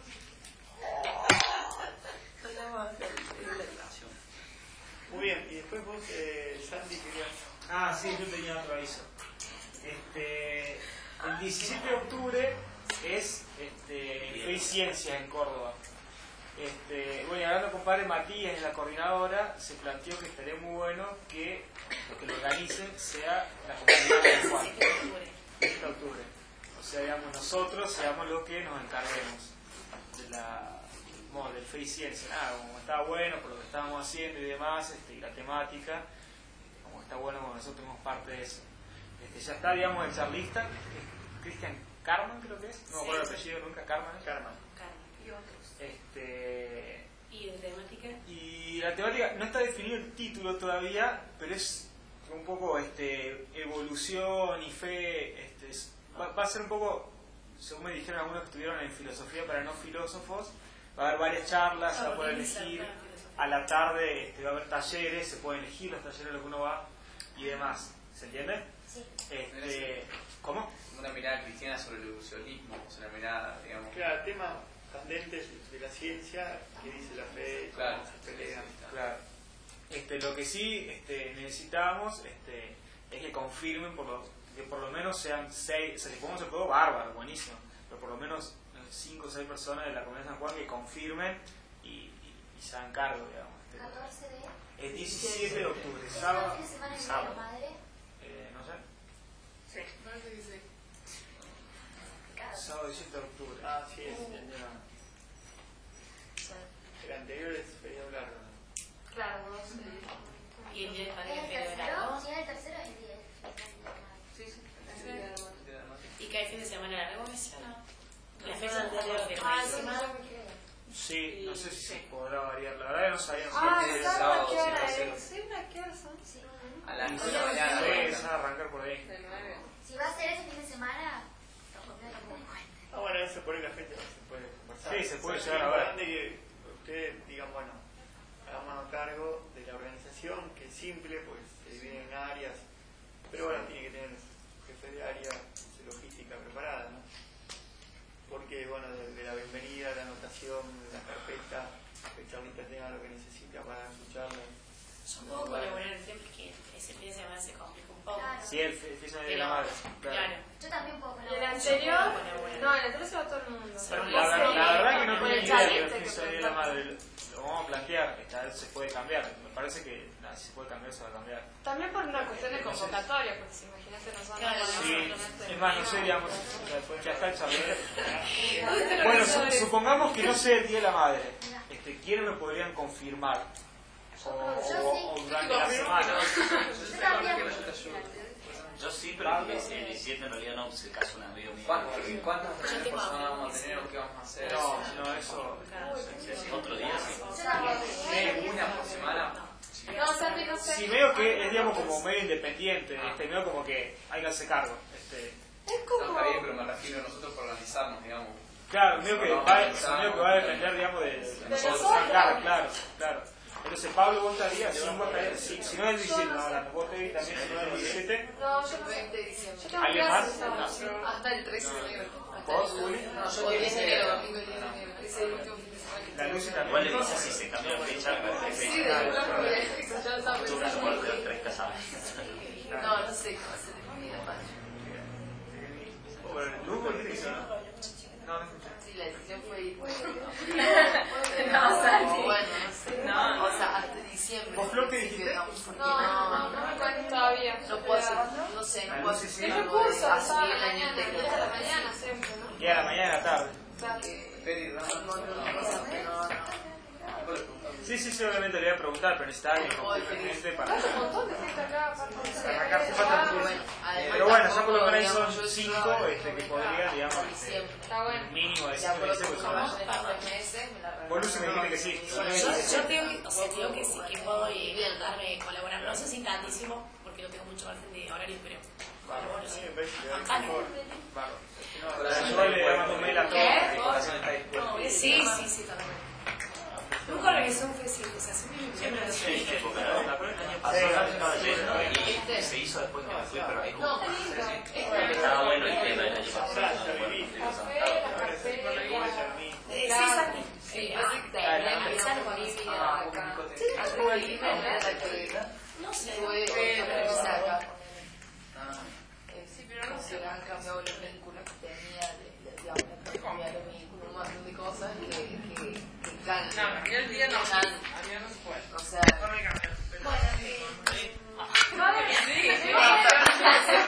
Muy bien, y después vos, eh, Santi, querías... Ah, sí, yo tenía otro aviso. Este, el diecisiete de octubre es este, Fe y Ciencia en Córdoba. Este, bueno, y hablando con padre Matías de la coordinadora, se planteó que estaría muy bueno que lo que lo organicen sea la comunidad de San Juan. diecisiete de octubre. O sea, digamos, nosotros seamos los que nos encarguemos de la, bueno, del Fe y Ciencia. Nada, como estaba bueno por lo que estábamos haciendo y demás, este, y la temática, como está bueno, como nosotros somos parte de eso. Este, ya está, digamos, el charlista, Cristian Carman, creo que es, no me acuerdo el apellido nunca, Carman. Carmen. Y otros. Este, ¿Y de temática? y la temática, no está definido el título todavía, pero es un poco este, evolución y fe, este, es- va, va a ser un poco, según me dijeron algunos que estuvieron en filosofía para no filósofos, va a haber varias charlas, se va a poder elegir, a la tarde este, va a haber talleres, se pueden elegir los talleres a los que uno va y demás, ¿se entiende? Sí. Este, ¿Cómo? Una mirada cristiana sobre el evolucionismo, o sea, una mirada, digamos. Claro, temas candentes de la ciencia, que dice la fe, Claro. cómo se pelean. Claro. Este, lo que sí este, necesitamos este, es que confirmen por lo, que por lo menos sean seis, o sea, si podemos hacer todo, bárbaro, buenísimo, pero por lo menos cinco o seis personas de la comunidad de San Juan que confirmen y, y, y se hagan cargo, digamos. Este, catorce de... el diecisiete de octubre, ¿Es sábado, el fin de semana en sábado. Día de la Madre? Eh, no sé, Sí, parece que sí. Claro. sábado diecisiete de octubre. Ah, sí, es el año... El anterior es feriado largo, ¿no? Claro, doce. ¿Y el día de ¿Es Padre el que tercero? largo? Si es el tercero, es el día del fin de la Madre. Sí, sí. ¿Y que hay fin de semana largo, mencionó? La fecha Ah, no está sí, confirmadísima. yo me quedé. Sí, no sé si se podrá variar, la verdad que no sabía, no sé Ah, qué- sábado, ¿sabes a qué sí, hora tercero. es? Sí, ¿a qué hora son? Sí. A las Sí, nueve de la mañana. Sí, arranca. es a arrancar por ahí. De nueve. Si va a ser ese fin de semana, lo pondré como en cuenta. Ah, bueno, eso por ahí la gente se puede conversar. Sí, se puede Sí, llegar a lo ver. importante es que ustedes digan, bueno, hagamos cargo de la organización, que es simple, pues se divide en áreas, pero bueno, tiene que tener su jefe de área, su logística preparada, ¿no? Porque, bueno, desde la bienvenida, la anotación, la carpeta, que el charlista tenga lo que necesita para escucharlo. Yo puedo colaborar el tema que ese fin de semana se complica un poco. Claro. Sí, el fin de Pero, la madre. claro. Yo también puedo ¿Y el colaborar. anterior? Bueno, bueno. No, el anterior se va todo el mundo. Sí, Pero La, ese verdad- la día, verdad que no con tenía el idea de charlista que que el fin de la preguntaba. madre. lo vamos a plantear, esta vez se puede cambiar. Me parece que nada, si se puede cambiar, se va a cambiar. También por una cuestión de convocatoria, porque si imagínate nosotros... Claro, sí, es más, no sé, digamos, ya está el charlero. Bueno, su, supongamos que no sea el Día de la Madre. Este, ¿Quiénes me podrían confirmar? O, o, o durante la semana. Yo sí, pero el diecisiete en realidad no, se casó un amigo mío. ¿Cuántas personas vamos a tener o qué vamos a hacer? No, no, eso... Otro día sí. ¿Una por semana? No, Santi, no sé. Sí, veo que es, digamos, como medio independiente, este, veo como que hay que hacerse cargo. Este. Es como... No, está bien, pero me refiero a nosotros por organizarnos, digamos. Claro, medio que, va, medio que va a depender, digamos, de, de nosotros. Claro, claro, claro. Entonces, Pablo, vos estarías, si, si, si no es el diecisiete, no, la vos te también, si no es el diecisiete. No, yo no veinte de diciembre. ¿Alguien más? Hasta el trece de enero. ¿Vos, Juli? No, yo el diez de enero, domingo el diez de enero. Ese es el último fin de semana. La Lucy también. Igual le dice si se cambió la fecha. Sí, de verdad, porque ya está Tuve una suerte de tres casamientos. No, no sé cómo se le olvida, Pacho. Bueno, ¿Lugo qué dice? No, no escuché. Sí, la decisión fue ir. No, Santi. Bueno, no sé. No. O sea, hasta diciembre. ¿Vos, Flor, qué dijiste? No, no, no me cuento todavía. No puedo hacer, no sé, no puedo hacer Es el curso, así a el la año mañana, entero. a la mañana siempre, ¿no? Y a la mañana y a la tarde. Hay un montón de cosas que no... Sí, sí, sí, obviamente le voy a preguntar, pero necesita alguien completamente para... Hay un montón de gente acá, aparte de arrancarse falta el curso. Pero bueno, ya por lo menos son cinco este, que podrían, digamos, este, está bueno. mínimo de De cinco acuerdo meses, con pues cómo son... vayan estos meses, me la Vos, Lucy, me dijiste que sí. Yo, yo tengo, o sea, digo que sí, que puedo eh, darme, colaborar. No sé si tantísimo, porque no tengo mucho margen de horario, pero... Vamos, sí, me parece que Acá no. Vamos. Yo le mando un mail a todos. ¿Qué? Mi corazón está dispuesto. Sí, sí, sí, también. Nunca organizé un festival, o sea, siempre lo Sí, hice. porque me acuerdo el año pasado estaba lleno y se hizo después que me fui, pero ahí como estaba bueno el tema del año pasado. Sí, Santi. Sí, empezar con mi vida acá. No sé. fue organizada acá. Sí, pero no Se sé. han cambiado los